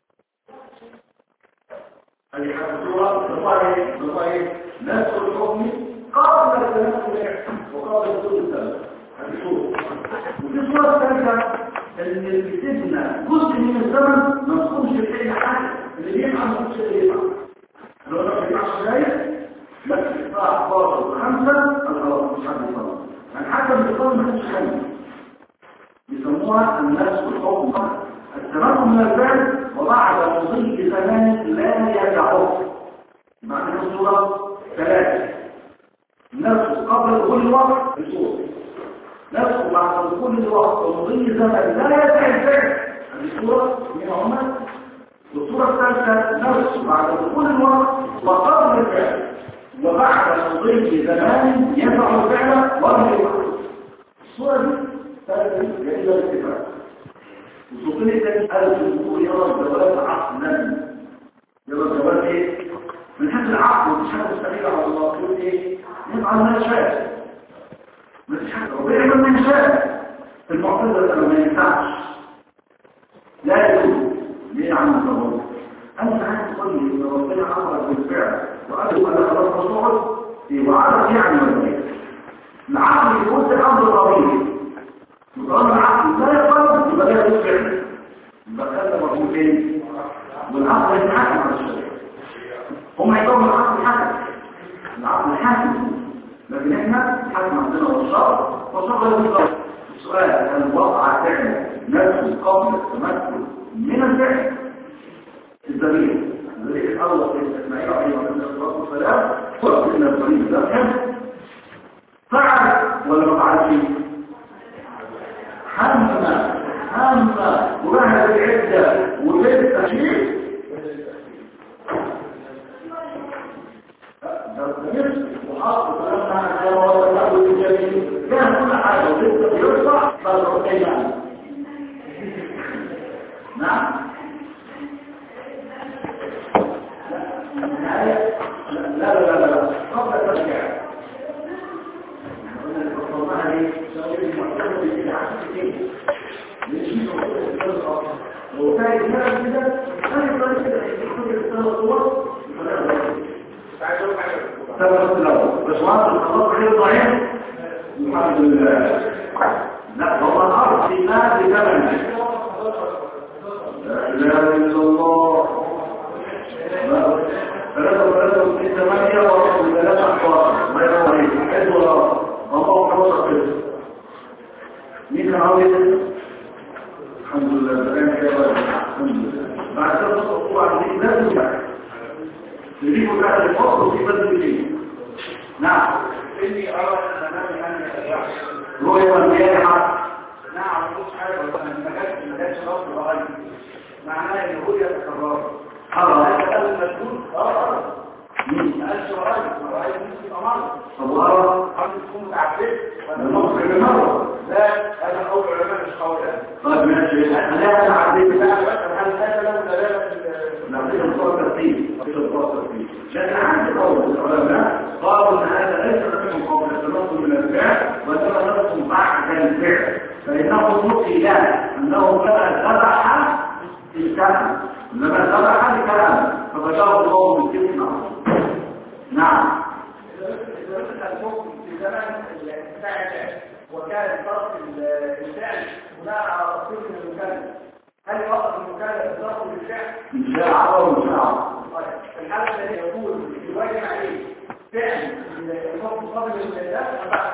هذه حاجه صوره نطايه نطايه نفس الحكم قبل التنفس وقبل دخول الزمن هذه صوره ودي صوره ثالثه اللي بتبنى جزء من الزمن ما تكونش في حاجه اللي بيفعل ما تكونش اللي يفعل لو انا في عشر دقايق بس الساعه احداشر وخمسة خلاص مش حد يصلي يعني حتى بيصلي ما كانش خمسة يسموها الناس والحكم التمكن من الفعل وبعد مضي زمان لا يرجعه معنى الصوره ثلاثه نفسه قبل دخول الوقت بصوره نفسه بعد دخول الوقت ومضي زمن لا يسع الفعل هذه الصورة من عمر والصورة الثالثة نفسه بعد دخول الوقت وقبل الفعل وبعد مضي زمان يسع الفعل ولا يفعل الصورة دي ثالثة جائزة الاتفاق وصوتين الثاني قالوا الجمهور يرى الجواز عقلا يرى الجواز ايه؟ من حيث العقل مش حاجة مستحيل على الله يقول ايه؟ يفعل ما شاء مفيش حاجة ربنا يعمل ما يشاء في المعتزلة ما ينفعش لا يجوز ليه عم الضرورة أنت عايز تقول لي إن ربنا أمرك بالفعل وقال أنا خلاص مصعد وعرف يعني ولا إيه العقل يقول ده أمر ضروري وطالما العقل لا يقبل يبقى ده يجوز فعل يبقى كده مفهوم فين والعقل يتحكم على الشريعة هم يقولوا العقل حكم العقل حاكم لكن احنا حكم عندنا والشرع والشرع يقول السؤال هل وقع فعل نفسه قبل التمكن من الفعل الدليل الدليل الاول في اسماعيل عليه الصلاه والسلام فرق ان الطريق ده كان فعل ولا ما فعلش حمزه حمزه وبهد العده وبيت التشريع وحاط فلما كان وضعه الجميل كان كل حاجه وجدت يرفع فالرؤى كيمان نعم لا لا لا لا قبل الترجع قلنا الفرصة دي سوي المعتمد في عشرتين ليش لو كان كده كده هذه طريقه يكون الصور ثبت له بس وانت الخطاب غير ضعيف الحمد لله لا هو الارض في الناس بثمن لا اله الا الله ثلاثة وثلاثة وستين ثمانية ورقم ثلاثة أحوار ما يرى حيث وراء الله حوصة كده مين كان عاوز الحمد لله الآن كده الحمد لله بعد كده تصدقوا عن ذلك لازم يعني يريد هذا الفصل في بدل فيه نعم إني أرى أن أمامي أن يحصل رؤية الجارحة نعم مش حاجة وأن المجال مجال شرط وغير معناه أن هو يتكرر أرى هذا المجهول أرى مين؟ أنت رأيت رأيت نفسي أمامي طب أرى أنت تكون متعبد المصر بمرة لا هذا قول علماء مش قول أنا طيب ماشي لا تعديد لا هل هذا له دلالة نعطيه الفرصة فيه نعطيه الفرصة فيه لكن عندي قول العلماء قالوا ذبح الكلام لما ذبح الكلام فبدأ الله من كلمة. نعم الحكم في زمن الفاعل وكان طرف الفعل بناء على تصريف المكلف، هل يوقف المكلف تصرف بالفعل؟ إن شاء الله إن شاء الله. في الحالة التي يقول الواجب عليه فعل الحكم قبل الإنسان وبعد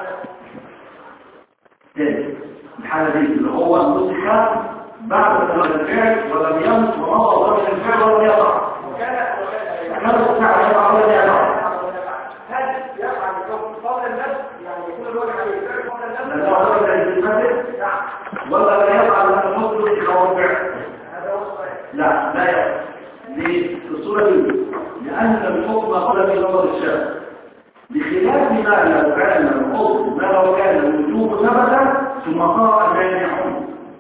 ذلك الحالة دي اللي هو المسخ بعد تمام الفعل ولم يمت ومضى ضمن الفعل ولم يقع وكان كان الساعة يقع ولا يقع. هل يفعل الحكم قبل النفس يعني يكون الواجب عليه فعل قبل النفس؟ لا هو لا يتمثل ولا لا يفعل من المطلوب إلى الفعل. هذا هو الصحيح. لا لا يفعل. ليه؟ في الصورة دي لأن الحكم قبل في نظر الشارع بخلاف ما لو كان الحكم ما لو كان الوجوب ثبتا ثم صار المانع.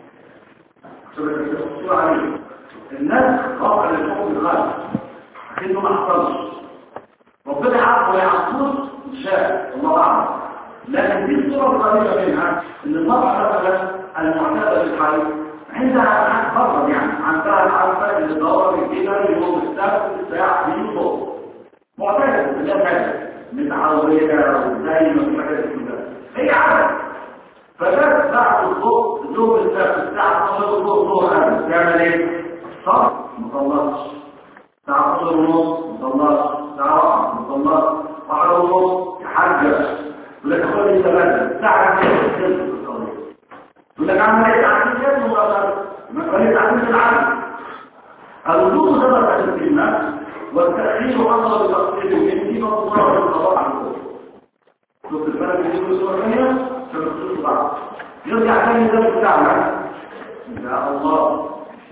الصورة عليه الناس قطع للحكم الخالص لكنه ما حصلش ربنا عارف ويعصوص شاء الله أعلم. لكن دي الصورة القريبة منها ان المرأة مثلا المعتادة للحي عندها فرض يعني عندها العارفة اللي الدورة بالكبر يوم السبت الساعة في يوم معتادة اللي هي متعودة وزي ما في حاجات كده هي عارفة فجأة بعد الظهر يوم السبت الساعة اتناشر الظهر تعمل ايه؟ صح؟ مطلقش الساعة اتناشر ونص مطلقش الساعة واحدة مطلقش واحدة ونص يحجج يقول لك خد انت بدل ساعة كده تخلص القضية يقول لك عمل ايه تعمل كده وغير ما قالت عمل العالم الوجود ثبت على الكلمة والتأخير حصل بتقصير المني وتصرف القضاء عن الكل. شوف الفرق بين الصورة الثانية فبتصير بعض يرجع ثاني ذلك بتاعنا يا الله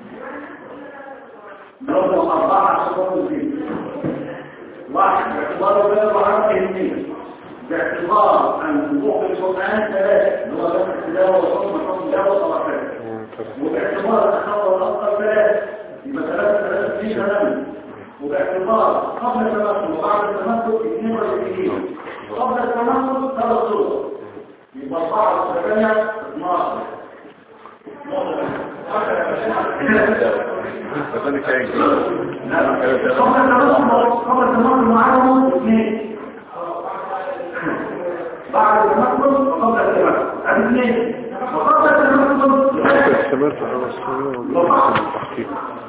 ضرب أربعة عشر فيه واحد باعتبار البلد وعنده اثنين باعتبار أن وقوع القرآن ثلاثة اللي هو بس التلاوة والحكم الحكم التلاوة والصلاة وباعتبار التخطى الأفضل ثلاثة يبقى ثلاثة ثلاثة في ثمانية وباعتبار قبل التمثل وبعد التمثل اثنين والاثنين قبل التمثل ثلاث صور يبقى أربعة وثمانية اثناشر قبل التمثل قبل التمثل معاهم اثنين بعد التمثل وقبل التمثل اثنين وقبل التمثل استمرت على الصورة والتحقيق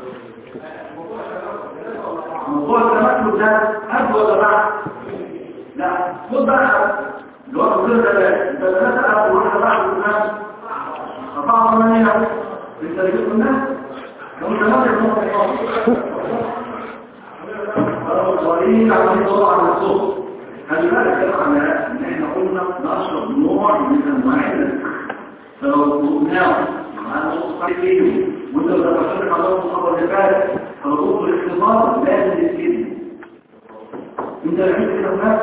موضوع التمثل ده قبل ولا بعد؟ لا خد بقى اللي هو كل ده انت ثلاثة قبل واحدة بعد الناس أربعة ثمانية انت اللي جبت الناس لو تمثل خلاص صغيرين عمالين يدوروا على الصوت خلي بالك يا اخوانا ان احنا قلنا نشرب نوع من انواع الرزق فلو قلناه معانا نص كيلو وانت لو تفكرت على الخبر اللي فات فالوضوء الاختبار لازم يتكلم انت لقيت كده الناس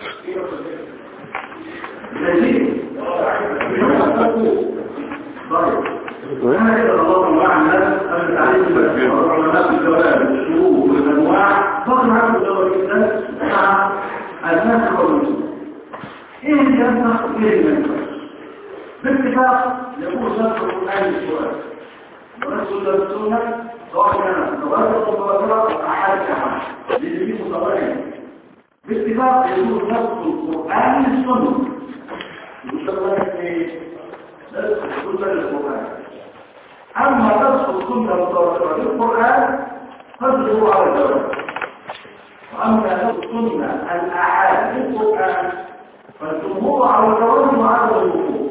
لازم طيب وانا كده الله مع الناس انا تعليم العلماء بالجواب والشروط والانواع فقط عنده دور جدا مع الناس والمسلمين ايه اللي ينفع وايه اللي ينفع باتفاق يقول نفس القران السؤال ورسول الله السنه سواء كان تواتر ومتواتر احاد احاد اللي فيه متواترين باتفاق يقول نفس القران السنه يقول لك ايه نفس القران أما نفس السنة المتواترة للقرآن فاجروا على الجواب وأما نفس السنة الأحاد للقرآن فالجمهور على الجواب وعلى الوقوف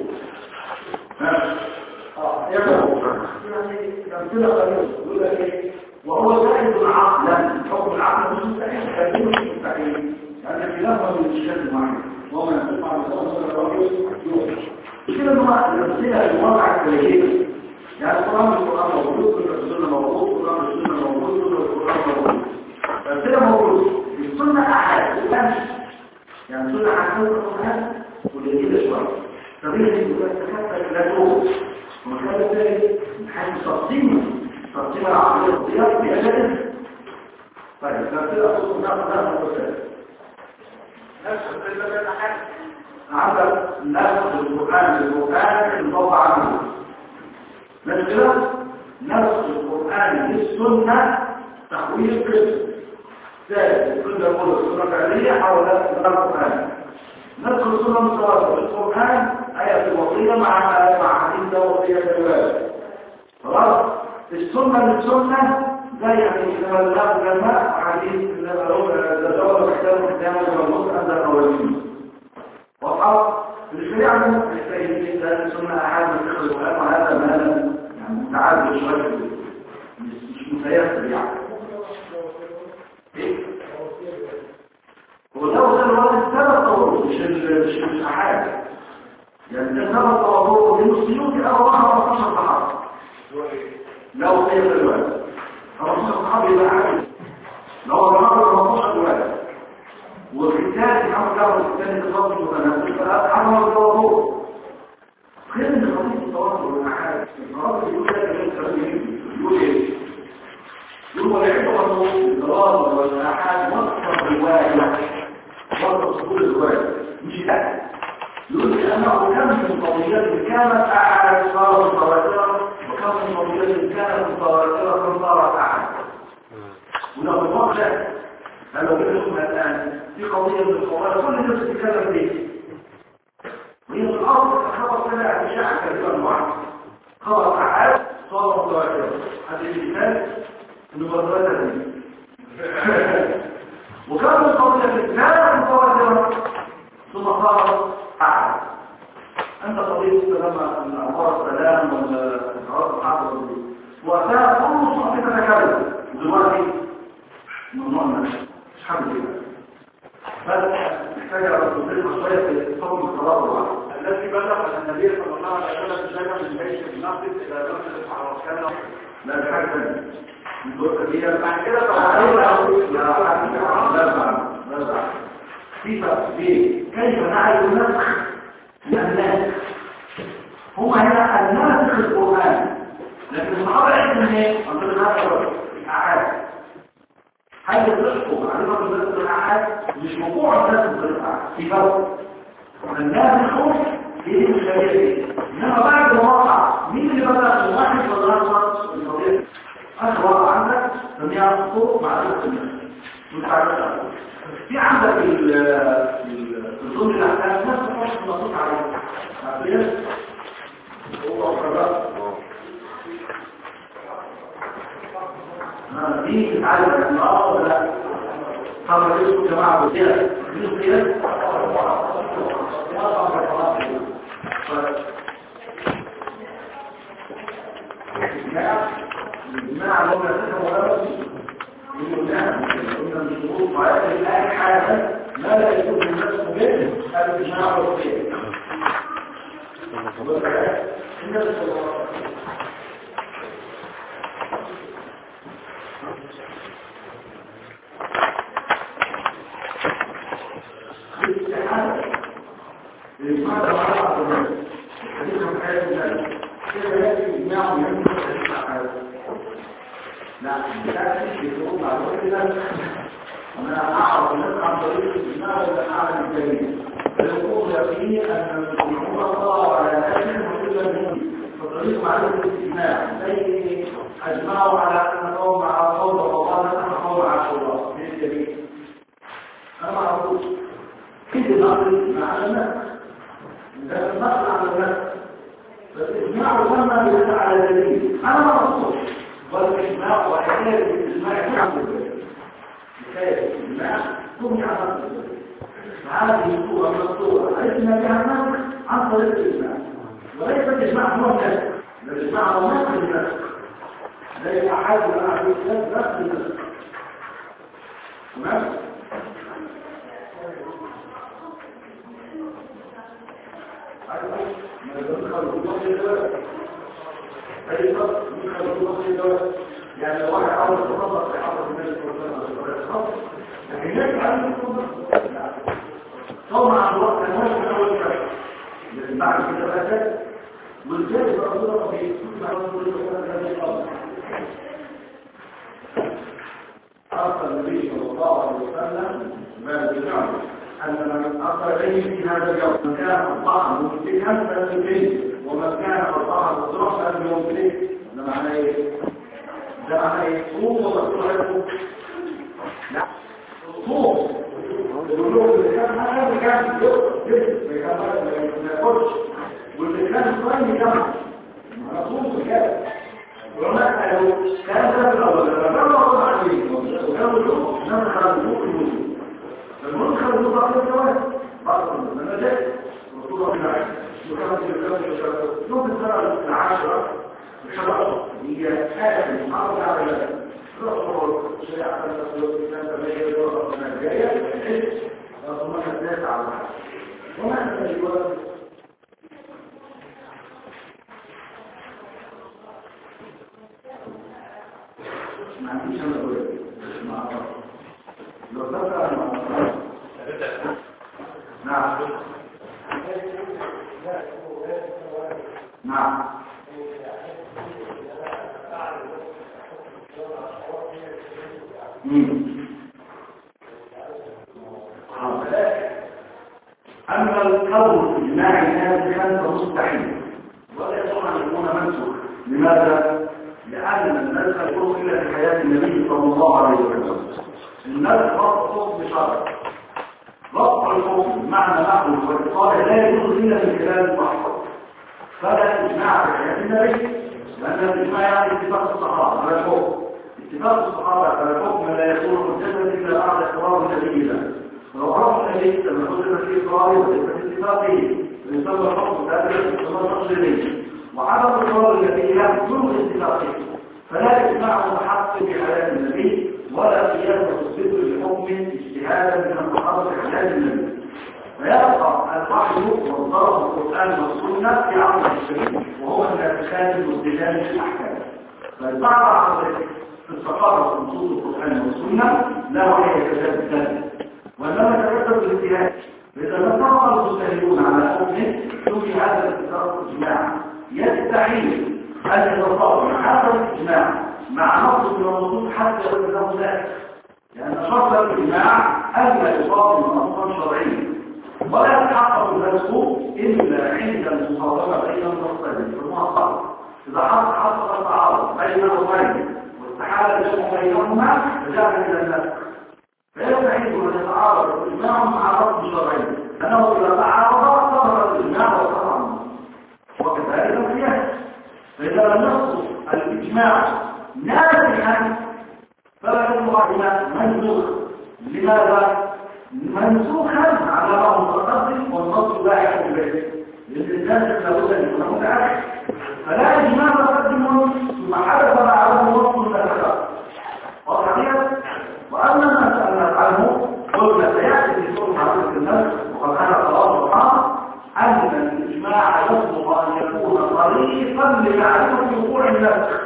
يقول أمثلة قليلة يقول لك إيه وهو زائد عقلا حكم العقل مش مستحيل خليه مش مستحيل لأن خلافه من الشكل معين وهو من يصف على الجواب كده الأمثلة الوضع الثلاثية يعني القرآن القرآن موجود السنة موجود القرآن السنة موجود القرآن موجود فالسنة موجود السنة أحد يعني السنة أحد القرآن والجديدة شوية طبيعي أن تتكفل لا توجد ومكان ذلك حيث تقسيم تقسيم العقل والسياق بأجل طيب فالسنة أصول ناخد هذا المسائل نفس السنة أحد عدد نفس القرآن بالقرآن المطبع عنه مش كده؟ نسخ القرآن للسنة تحويل قسم ثالث القسم الأولى السنة الفعلية حولت إلى القرآن. نسخ السنة المتواترة للقرآن آية الوصية مع مع حديث وصية الواجب. خلاص السنة للسنة زي يعني كما ذكرت العلماء حديث تزوج احتمال احتمال والمسلم عند الأولين. وقال الشريعة محتاجين جدا السنة أحد من فقه القرآن وهذا ما لم يعني متعدد شوية مش مسيسر يعني. إيه؟ ولو كان الواحد ثلاث طرق مش مش مش أحد يعني ده ثلاث طرق من السيوط أو خمسة عشر صحابة لو سيد الواحد خمسة عشر صحابة يبقى عادي لو رمضان خمسة عشر واحد والرجال يحاول يعمل الثاني تصدق متناسب فأحمل التواصل خير من قضية التواصل والأحاد النهارده يقول لك يقول ايه؟ يقول ولعبه النصوص التواصل والأحاد مصدر رواية مصدر صدور الرواية مش ده يقول لأنه كم من قضيات كانت أحاد صارت متواترة وكم من قضيات كانت متواترة صارت أحاد وده بالضبط لو بنسمع الآن في قضية من القضايا كل الناس تتكلم فيه وهي في الأرض خبر سمع بشاعة كثيرا واحد خبر أحد صار متواترا هذه المثال المبادرات دي وكان من قضية كانت متواترة ثم صار أحد أنت قضية لما أمر السلام والإنقاذ الحاضر وكان كل صحة تتكلم ودلوقتي ممنوع منه حمد لله بس محتاج على التصريح شويه في صوم الصلاه والوعد الذي بلغ ان النبي صلى الله عليه وسلم شاف من بيت النقد الى نقد الحركات لا ده حاجه ثانيه الدكتور دي بعد كده لا لا لا في تفصيل كيف نعرف النسخ للناس هو هنا الناسخ القرآن لكن الصحابه عندهم ايه عند الناس الاعاد حاجة تشكو معرفة الناس بالأحد مش موضوع الناس بالأحد في فرق الناس الخوف هي المشاهدة إنما بعد الواقع مين اللي بدأ الواحد ولا أكبر القضية أكبر واقع عندك سميها الخوف معرفة الناس متعرفة في عندك الظلم الأحداث ناس الخوف نصوص عليها عارفين هو أخرى دي تتعلم الله ولا لا طبعا يسكت جماعة بسيئة يسكت كده الجماعة لو نسيتها مغلبة يقول نعم قلنا من شروط وعيات الآن حاجة ما لا يكون الناس مجد هذا الجماعة بسيئة الناس لماذا وضع الناس حديث عن حياة الناس كيف يأتي إجماع يمكن أن يتحدث لا يأتي بشروط معلومات الناس أنا أعرف الناس عن طريق الإجماع ولا أعلم الجميع فيقول يقين أن المجموعة صار على ناس وكل منهم فطريق معلومة الإجماع زي أجمعوا على أن قوم على قوم رمضان أن قوم على الله من الجميع أنا ما أقول كيف نقل مع الناس ده النقل على الناس فالإجماع لما يدل على دليل أنا ما أقول والإجماع وحكاية الإجماع يعمل ذلك حكاية الإجماع تبني على نقل هذه الصورة من الصورة عرفنا بها النقل عن طريق الإجماع وليس الإجماع هو النسخ الإجماع هو نقل النسخ ليس أحد من أحد الناس نقل النسخ تمام يعني لو واحد عاوز يتطبق في حرب الناس والسلام لكن يجب عليه يتطبق طبعا على الوقت الناس من اول كده لكن بعد كده بقى والجاي بقى صدق في كل رسول الله هذه الامر ارسل النبي صلى الله عليه وسلم ما بنعمه أن من أصل إليه في هذا اليوم من كان قطعا ممسكا فليمسكه ومن كان قطعا مطرحا فليمسكه ده معناه ايه؟ ده معناه ايه؟ صوم ولا صوم؟ لا صوم الولوغ اللي كان معاه اللي كان يجب ما ياكلش واللي كان صايم يكمل مصوم بكده وعلماء قالوا كان ده في الاول لما كانوا الله عليه وكانوا الوضوء نعمل على الوضوء الوضوء المهم خلوا الوضوء على الجواز بعض من جاء رسول الله عليه وكانت الكلام يوم السنه العاشره الحضاره هي حاجه محافظه على ذلك رسول شريعه الرسول كان تبين الوضوء من الجايه ثم الناس على الحق وما أنت الجواب ما عنديش أنا أقول ما أعرف لو ذكر أنا ما أعرف نعم نعم أما القول الإجماعي هذا مستحيل ولا يصح أن يكون منسوخ. لماذا؟ لأن النسخ يكون إلا في حياة النبي صلى الله عليه وسلم. النسخ رفع حكم شرعي، رفع الحكم معنى نحو والاتصال لا يجوز إلا من خلال المحفظ، فلا إجماع في حياة النبي، لأن الإجماع يعني اتفاق الصحابة على الحكم. اتفاق الصحابة على الحكم لا يكون حجة إلا بعد إقرار النبي له. لو عرفنا النبي لما حجة في إقراره وتثبت اتفاقه يسمى الحكم ثابت يسمى تقليدي، وعدم إقرار النبي له دون اتفاقه فلا إجماع متحقق في حياة النبي ولا قياس تثبت لحكم اجتهادا من الصحابة في حياة النبي. فيبقى الوحي والضرب القرآن والسنة في عقل الشريف وهو الناسخان المزدجان في الأحكام. فالبعض عن في الثقافة في نصوص القرآن والسنة لا وحي يتجدد وإنما يتجدد بالاجتهاد. فإذا لم تبقى المجتهدون على حكمه سمي هذا الاتفاق إجماع. يستحيل أن يتطابق هذا الإجماع مع نص من النصوص حتى يكون له ذلك، لأن شرط الإجماع ألا يصادم نصا شرعيا ولا يتحقق النسخ إلا عند المصادمة بين النصين في المعصرة. إذا حصل حصل التعارض بين النصين واستحال الجمع بينهما فجاء إلى النسخ. فيستحيل أن يتعارض الإجماع مع نص شرعي، لأنه إذا تعارض ظهر الإجماع وقطع النص، وكذلك القياس. فإذا لم يحصل الإجماع ناسخا فلا يكون منسوخ. لماذا؟ منسوخا على بعض المتقدم والنص لا يحكم به، لأن الناس لابد أن يكون متعارف. فلا إجماع مقدم ثم حدث معه نص متفق وصحيح. وأما ما سألنا عنه قلنا سيأتي في سورة معرفة النفس وقد كان خلاص الحق أن الإجماع يصلح أن يكون طريقا لمعرفة وقوع النفس.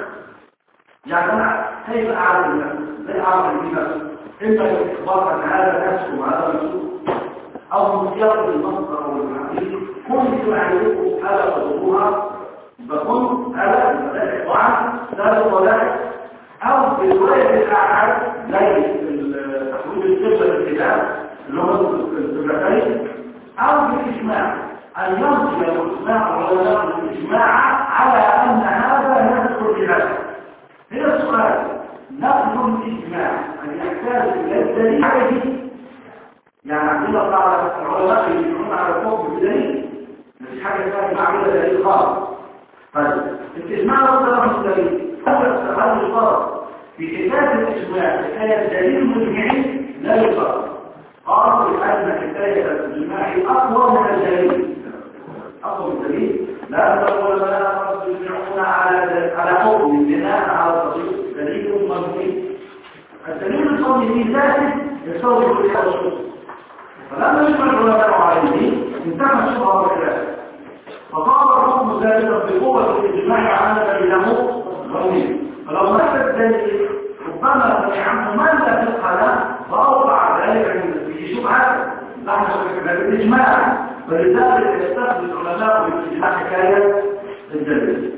يعني كيف أعرف النفس؟ لا أعرف النفس إما بالإخبار أن هذا نفس وهذا نفس أو من سياق المصدر أو المعنى كنت أعرفه هذا وضوها فكنت هذا الإخبار لا ولا أو برواية الأعاد زي تحويل الجبل الكتاب اللي هو الجبلتين أو بالإجماع أن ينصب الإجماع ولا الإجماع على أن هذا نفس الكتاب. هنا السؤال نقل الإجماع أن يحتاج إلى الدليل عليه. يعني عندنا بعض العلماء يجمعون على الحكم بدليل، مش حاجة اسمها إجماع بلا دليل خالص. طيب الإجماع هو من الدليل، هذا استغل الفرق في كتاب الإجماع حكاية دليل مجمعي لا يفرق. قالوا بأن حكاية الإجماع أقوى من الدليل، أقوى من الدليل. لا تقول ولا فرق يجمعون على على حكم بناء على الطريق دليل مجمعي. الدليل القوي في ذاته يسوي كل هذا الشيء. فلما يجمع العلماء عليه انتهى الشبهة والخلاف، فصار الحكم ذلك بقوة الإجماع على دليله قوي. فلو مات الدليل ربما سمعه من لا فقه له فأوقع ذلك في شبهة نحن بالإجماع. فلذلك يستخدم العلماء بالإجماع حكاية الدليل.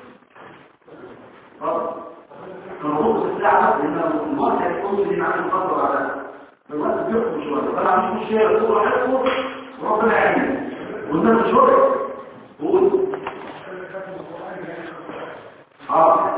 كنقول في الساعة لأن الوقت يكون لي معي الخطر على الوقت بيحكم شوية. فأنا عمش الشيء يقول حكمه وربنا يعلم والناس شوية قول اه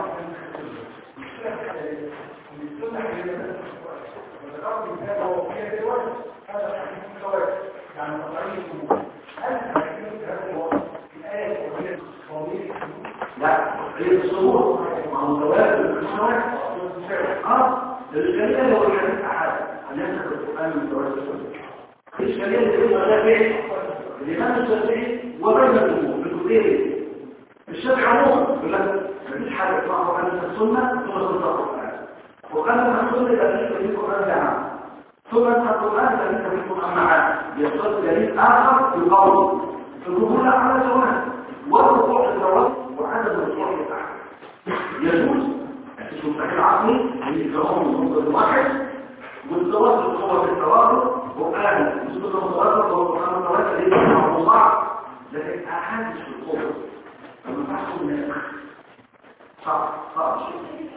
تحليل الرقم ده هو فيه دلوقتي هذا الحديث دلوقتي يعني طريق هل الحديث هذا هو الآية وهي طويلة؟ لا هي الصور مع متوازن المستوى اه الإشكالية اللي هو الحديث أحد أن يمسك القرآن من متوازن الإشكالية اللي هو الشافعي الإمام الشافعي وبين الأمور بالكتير الشافعي عموما يقول لك مفيش حاجة اسمها قرآن السنة ثم سنة القرآن وقال السنة التي في القرآن جماعة ثم القرآن الذي في القرآن معاه يصل دليل آخر يقوم الركوع على سواء والركوع الزواج وعدم الركوع يتعامل يجوز التشريع العقلي اللي يتكون من منظر واحد والزواج القوة في التوافق وقال نسبة المتوافق هو القرآن المتوافق اللي يتعامل بعض لكن أحادث القوة لما تحصل من صعب صعب شيء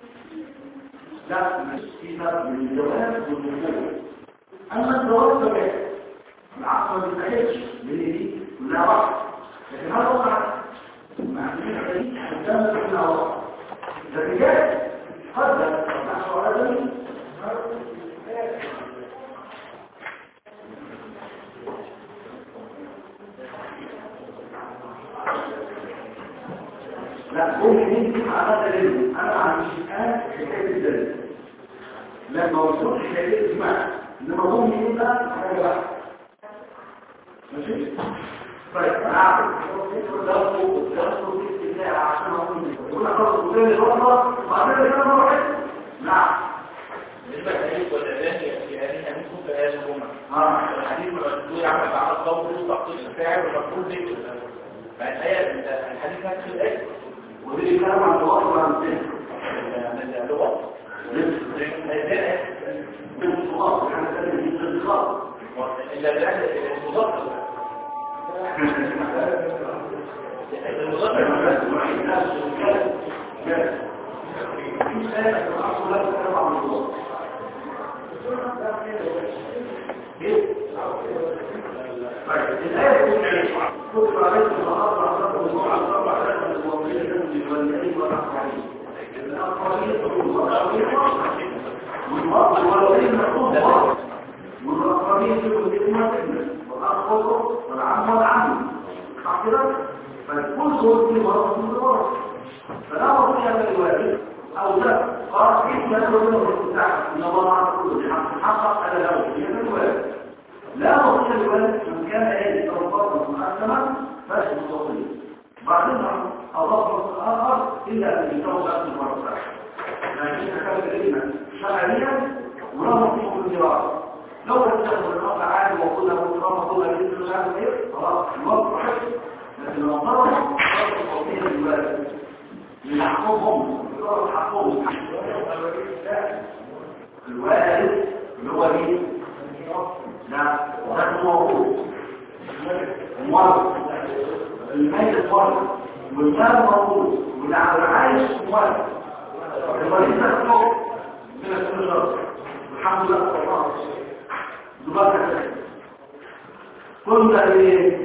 لا نسبة من الجواز والركوع أما الزواج فبعد العقل ما بيتحدش لأن دي كلها واحد لكن هذا وقع مع الحديث قدام كلها واحد لكن جاء قدر نحو هذا لا ممكن يمكن على هذا العلم انا ما عنديش الان حكايه الدليل لما وصلت حكايه الاجماع انما ممكن يبقى حاجه واحده ماشي طيب انا اعرف درسوا درسوا في الساعه عشان اقول يقول خلاص قدام الوقت وبعدين كده واحد نعم بالنسبه للحديث والاذان في هذه الحديث في هذا الجمعه اه الحديث المسؤول يعمل بعد القول وتقصير الفاعل ومفعول به فالآية الحديث نفس الآية ودي بيتكلم عن اللغة ولا عن الفهم؟ عن اللغة لسه بالصغار احنا بنتكلم في الصغار إلا بالعكس المضاد الآية كتب عليكم الأرض عصركم الله على الأربع ثلاثة الموضوعية والنبي والأخرين الأخرين والمرض والولين مكتوب مرض والأخرين يقول بإثمة والأخر والعم والعم حقيقة فالكل صوت في مرض من الورد فلا مطلع هذا الواجب أو لا قال إثمة ومنه الاتساع إن الله عز وجل حقق على الأول هذا الواجب لا مطلع الواجب من كان أيضا توفر محسما فاسم الصوتية بعدين أضاف آخر إلا أن يتوقع في المرضى لكن تكلم كلمة شرعيا ولا مطلوب الجواب لو تستخدم الأمر عادي وقلنا وقلنا وقلنا جدا مش عارف ايه خلاص الوقت حفظ لكن لو ضرب ضرب الصوتية الواجب من حقهم ضرب حقهم الواجب اللي هو مين؟ لا ده موجود المرض الميت مرض والمال موجود والعايش مرض المريض ده فوق من السنة الحمد لله الله دلوقتي كل ده ايه؟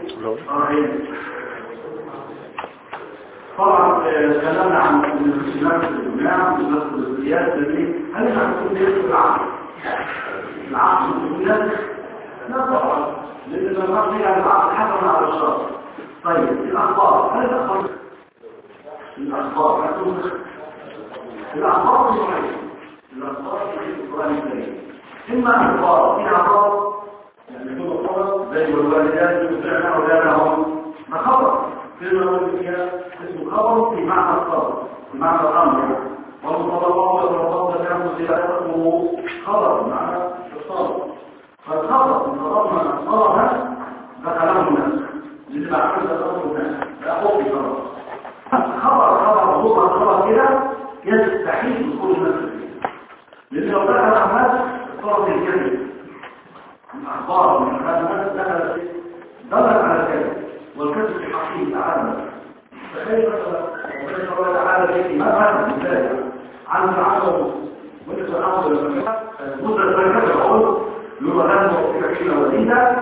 طبعا تكلمنا عن الاختلاف في الجماعة واختلاف في الزيادة هل نحن في العقل العقل والزيادة؟ لا طبعا لأن المرض فيها العقل حكم على الشرط طيب الأخبار هل الأخبار الأخبار الأخبار النوعية الأخبار في القرآن الكريم إما أخبار فيها خبر يعني يكون خبر زي والوالدات يطيعن أولادهم ما خبر كلمة نقول فيها اسمه خبر في معنى الخبر في معنى الأمر والمطلقات والمطلقات كانوا سياسته خبر بمعنى الصبر فالخبر من خبرنا الصبر دخله الناس اللي بعد كده خبر الناس لا أخوك خبر خبر خبر خبر خبر كده يستحيل دخول الناس فيه لأن لو دخل الناس صارت الكلمة الأخبار من هذا الناس دخل دلت على الكلمة والكذب في حقه تعالى فكيف الله تعالى في مثلا مثال عن العصر وليس العصر مدة ذلك العصر يغلب وفكرين وليدا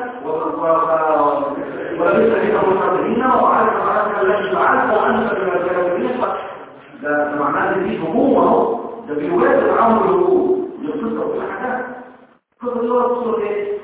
وليس لك مستقلين وعلى فعلك الذي فعلت وأنت من الكافرين ده معناه دي هموم اهو ده بيواجه الامر الهجوم صورة صورة ايه؟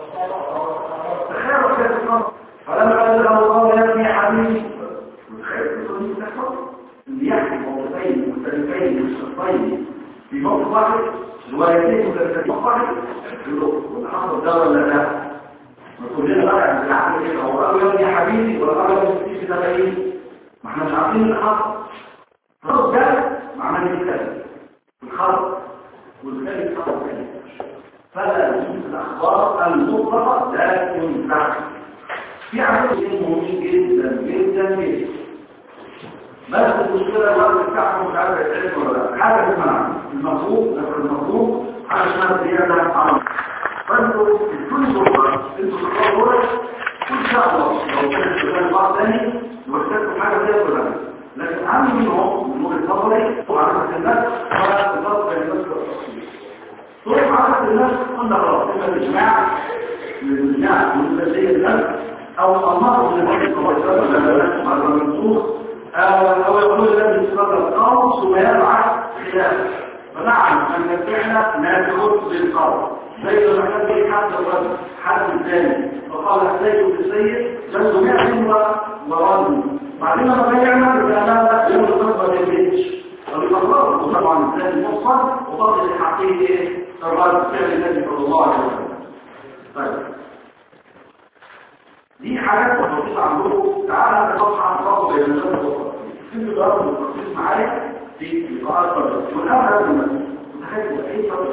تخيل كيف الصورة فلما قال له الله يا ابني حبيبي تخيل الصورة دي بتحصل اللي يحكي موقفين مختلفين مشتقين في موقف واحد روايتين مختلفتين واحد يقول حصل ده ولا ده؟ كلنا بقى بنعمل كده هو قالوا يا حبيبي ولا قالوا يا ده ايه؟ ما احنا مش عارفين اللي حصل خلاص ده معناه كده الخلق والخلق حصل كده فلا يجوز الاخبار المطلقه لا تنفع في عمليه مهمين جدا جدا جدا بس المشكله الوقت بتاعهم مش عارف يتعرف ولا لا حاجه اسمها المفروض المفروض حاجه اسمها زياده عمل فانتوا كل دول انتوا تقرروا ان شاء الله لو كان شغال بعض ثاني واحتاجوا حاجه زي كده لكن اهم منهم من وجهه نظري وعلى الناس ولا تضرب الناس التفصيل طول على الناس قلنا خلاص اما الاجماع الاجماع والمسلسيه الناس او الامر من وجهه نظري على المنصوص او يقول الذي يستقر القول ثم يبعث خلافه فنعم ان الفعل ناخذ للقول زي ما كان في حد الرجل حد الثاني فقال السيد السيد لو سمعتم ورد بعدين لما يعمل بأنها يوم الخطبة للبيتش فبيطلقوا طبعا الثاني مصر وفضل الحقيقي الرد فعل النبي صلى الله عليه وسلم طيب دي حاجات بسيطة عندكم تعالى نتوقع عن فرق بين الناس والفرق انتوا تقربوا التخصيص معايا في لقاءات فرق والأمر هذا المسؤول متخيل ايه فرق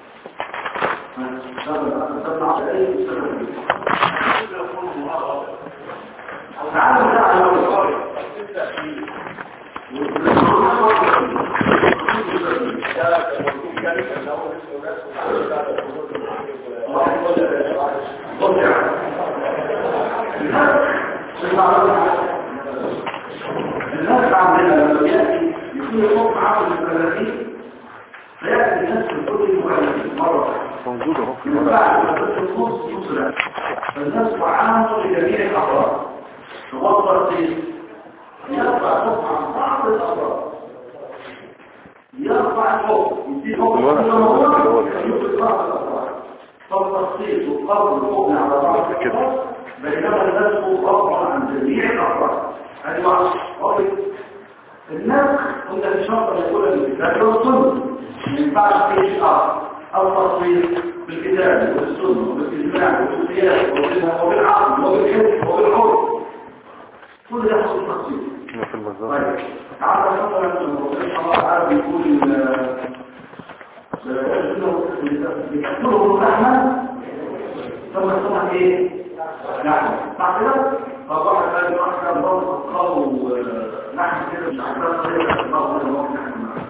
تعالوا تعالوا لو القارئ الناس عندنا لما يأتي يكون يقوم عقل الثلاثين فيأتي الناس في كل المؤلفين مرة موجود اهو في من بعد ما تدخل يسرع فالناس وعامل لجميع الأفراد توفر فيه يرفع حكم عن بعض الأفراد يرفع الحكم يصير حكم كل موضوع يوجد بعض الأفراد فالتخصيص والقبض الحكم على بعض الأفراد بينما الناس رفع عن جميع الأفراد هذه واحد الناس كنت الشرط يقول الكتاب والسنة ما ينفعش في شيء آخر أو تصوير بالكتاب والسنة والإجماع والقياس وبالعقل وبالحس وبالحر كل ده حصل تصوير في المزار طيب تعالى مثلا الرسول الله تعالى بيقول بيكتبه الرحمن ثم يسمى ايه؟ نحن صح كده؟ فواحد قال له احنا نضرب اطلاق ونحن كده مش عارفين طريقه الضغط اللي ممكن نحن معاه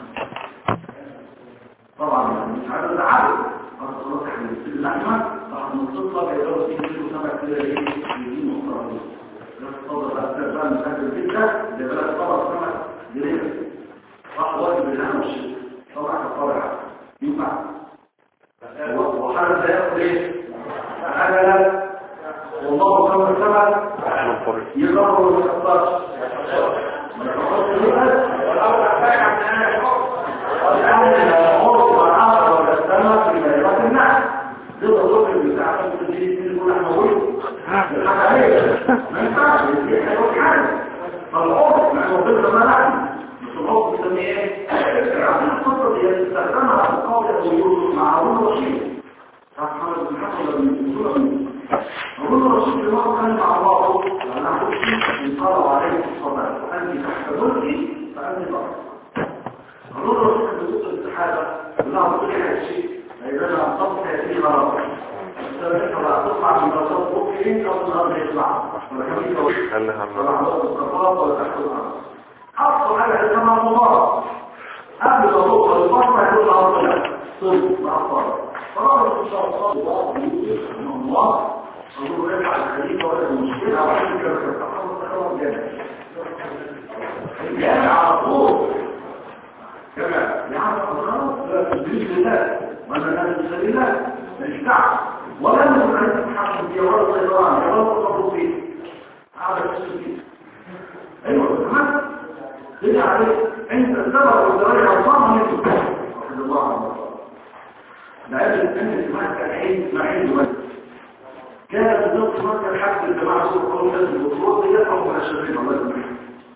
طبعا مش عارف ده عدد خلاص احنا بنسيب اللحمه فاحنا بنطلع بيقدروا يجيبوا سمك كده ايه يجيبوا مقررين الصدر بقى بقى مسافر جدا ده بقى طبعا سمك جريمه صح واجب اللحمه والشيء طبعا الطبع ينفع وحاله ده ياخد ايه؟ حاجه والله كما السمك يضرب وما يحطش ما يحطش ولو تحتاج عن انا الحكم لأن العرض والعرض والسمك في بيضات النحل تقدر تروح البتاع تجيب فيه كل احنا قوله الحاجة عليه ما ينفعش دي حيوان حاجة فالعرض نحن ضد ما نحن مش العرض بيسميه ايه؟ عشان القصة دي تستخدمها في قول ابو يوسف مع هارون الرشيد محمد بن حسن بن سورة هارون الرشيد في مرة كان مع الله وانا اقول ان طلب عليه الصلاة انت تحت ملكي فانت ضرب هارون الرشيد بيقول الاستحالة لا بقول لك شيء اذا انا انطبق هذه غلط فلا تطلع من بساط فوقين قبل الأرض يطلع ولا كمية الصفات ولا تحت الأرض أصل على كما مضارب قبل الوضوء والبطن يقول الأرض لا صلب مع الصلاة فرابط إن شاء الله الله يوجد من الله أقول رفع الخليفة ولا المشكلة وعلى كده تتحرك تخرج جامع الجامع على طول جامع يعني خلاص لا تدريك لله وأنا لا تسأل الله مش دعوة ولا نقول أن تتحكم فيه ولا الطيران ولا التصرف فيه هذا الشيء فيه أيوة تمام تدعي عليه أنت السبب والدرجة الله من يتبع رحمة الله عنه لأجل أن الإسلام كان الحين معين دول كانت ضد مكة الحق الجماعة الصورة لازم الوصول دي يفعلوا على الشريف الله يسمح.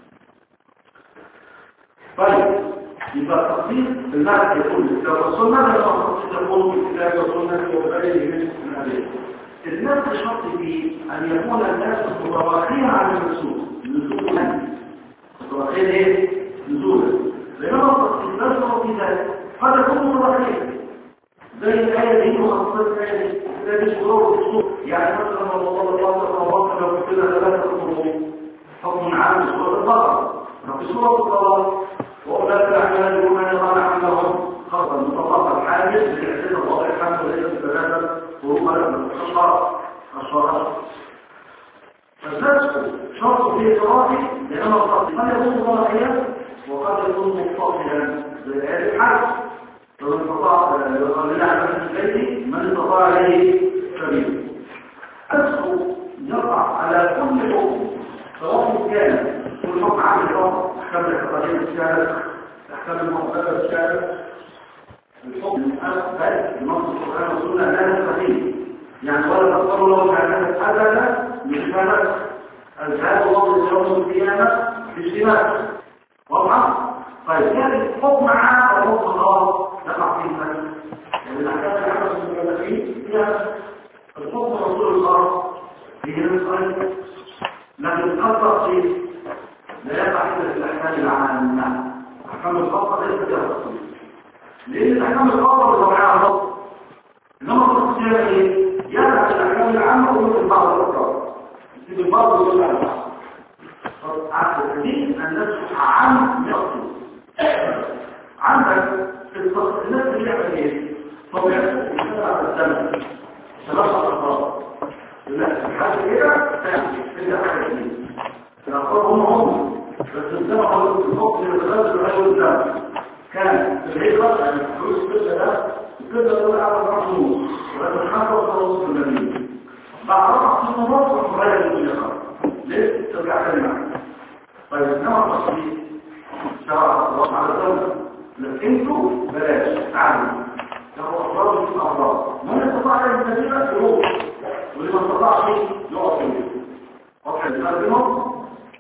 طيب يبقى تخصيص المعنى يكون الكتاب والسنة لأنه تخصيص يكون في الكتاب والسنة وبالتالي من الأدلة. الناس الشرط فيه أن يكون الناس متواخين عن النصوص نزولا متواخين ايه؟ نزولا لأنه التخصيص لا يشرط في ذلك قد يكون متواخين زي الآية دي وخصوصات الآية دي ده مش قرار الصوت يعني مثلا الله الله الله لو كده ثلاثة قرون حكم عام سورة البقرة في سورة الطلاق وأولاد الأحلام يقولون أن الله عندهم خاصة المطلقة الحاجز لإعداد الوضع الحمد لله ثلاثة قرون من الأشهر أشهر فالناس شرط في إقراره لأن الصوت قد يكون ضاحيا وقد يكون متصلا زي الآية الحاجز فمن استطاع لله عز وجل من استطاع عليه سبيل أسهل يقع على كل حكم سواء كان كل حكم عام الحكم أحكام الاعتقادية الشارع أحكام المعتقدات الشارع الحكم الأسهل النص القرآن والسنة لا يستطيع يعني ولا تقبل الله تعالى أبدا من كانت الجهاد الله يوم القيامة باجتماع واضحة؟ طيب كان الحكم عام أو حكم خاص يقع فيه المال يعني الأحكام العامة المكلفين فيها الحكم رسول الخاص هي الصحيح لكن الخاصة فيه لا يقع إلا في الأحكام العامة الأحكام الخاصة ليس فيها تفصيل لأن الأحكام الخاصة بطبيعها نص إنما التفصيل هي إيه؟ يقع في الأحكام العامة ويمكن بعض الأفراد يصيب البعض ويقول على البعض عكس الحديث أن نسمح عن يقصد عندك الناس اللي يعمل ايه؟ طبيعته يشتغل على الزمن ثلاثة أفراد لا الحاجة كده تعمل كده حاجة جديدة الأفراد هم هم بس الزمن هو الحكم اللي بغلط الرجل الزمن كان في الهجرة يعني الفلوس الكبدة ده الكبدة دول أعلى أربع شهور ولكن خمسة وثلاثة في المدينة بعد أربع سنين ونص غير الدنيا ليه؟ ترجع تاني معاك طيب إنما التصريف شرع على الزمن لكن انتوا بلاش تعالوا لو أفراد في الأفراد من استطاع أن يستطيع يروح ولمن استطاع فيه يقف فيه واضح الإسلام بنص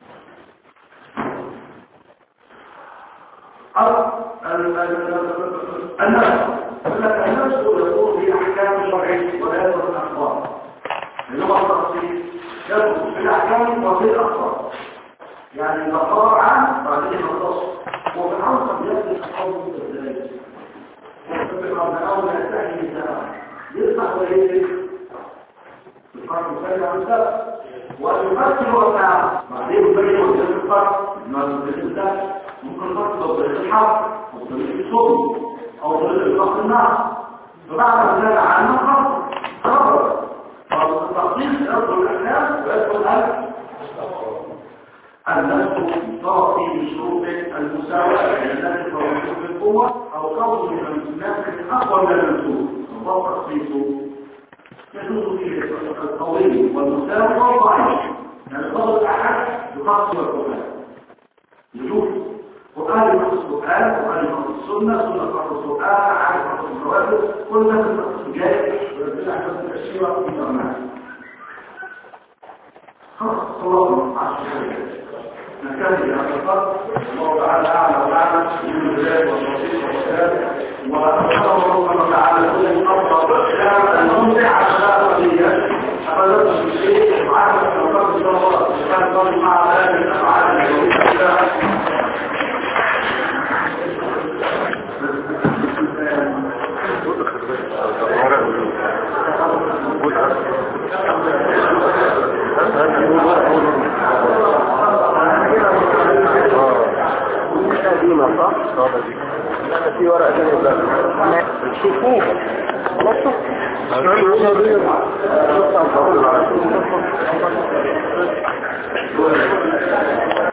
النفس النفس يقول في أحكام شرعية ولا يدخل الأخبار اللغة التفصيل يدخل في الأحكام وفي الأخبار يعني الأخبار عام بعدين النص وفي العصر يبدأ الحوض بالذات ويبقى من أول يستحي الزمان يصبح ويجب الفرق الثاني عن السبب ويمثل وقتها بعدين يبين وجه الفرق ما بالذات ممكن الفرق لو طريق الحرب أو طريق الصوم أو طريق الفرق النار فبعد ذلك عنه خطر خطر فالتخصيص يدخل الأحكام ويدخل الأحكام النفس تعطي بشروط المساواة التي توصف بالقوة أو كون النفس أقوى من المنسوب وهو تخصيصه يجوز فيه القوي والمساوي والضعيف يعني بعض الأحد يخصص القرآن يجوز قرآن يخصص القرآن قرآن يخصص السنة سنة يخصص القرآن عاد يخصص الرواتب كل نفس التخصص جاي ويرجع حسب التأشيرة في الأمانة خلاص الله عشر نكتفي بهذا القدر الله تعالى اعلى واعلم من البلاد والوصيه والسلام واسال الله تعالى كل افضل الممتع على قضيه ابدا الشيء وعلى التوكل ان شاء الله كان ضمن مع هذه الافعال صح؟ لا في ورقة ثانية بقى شوفوه خلاص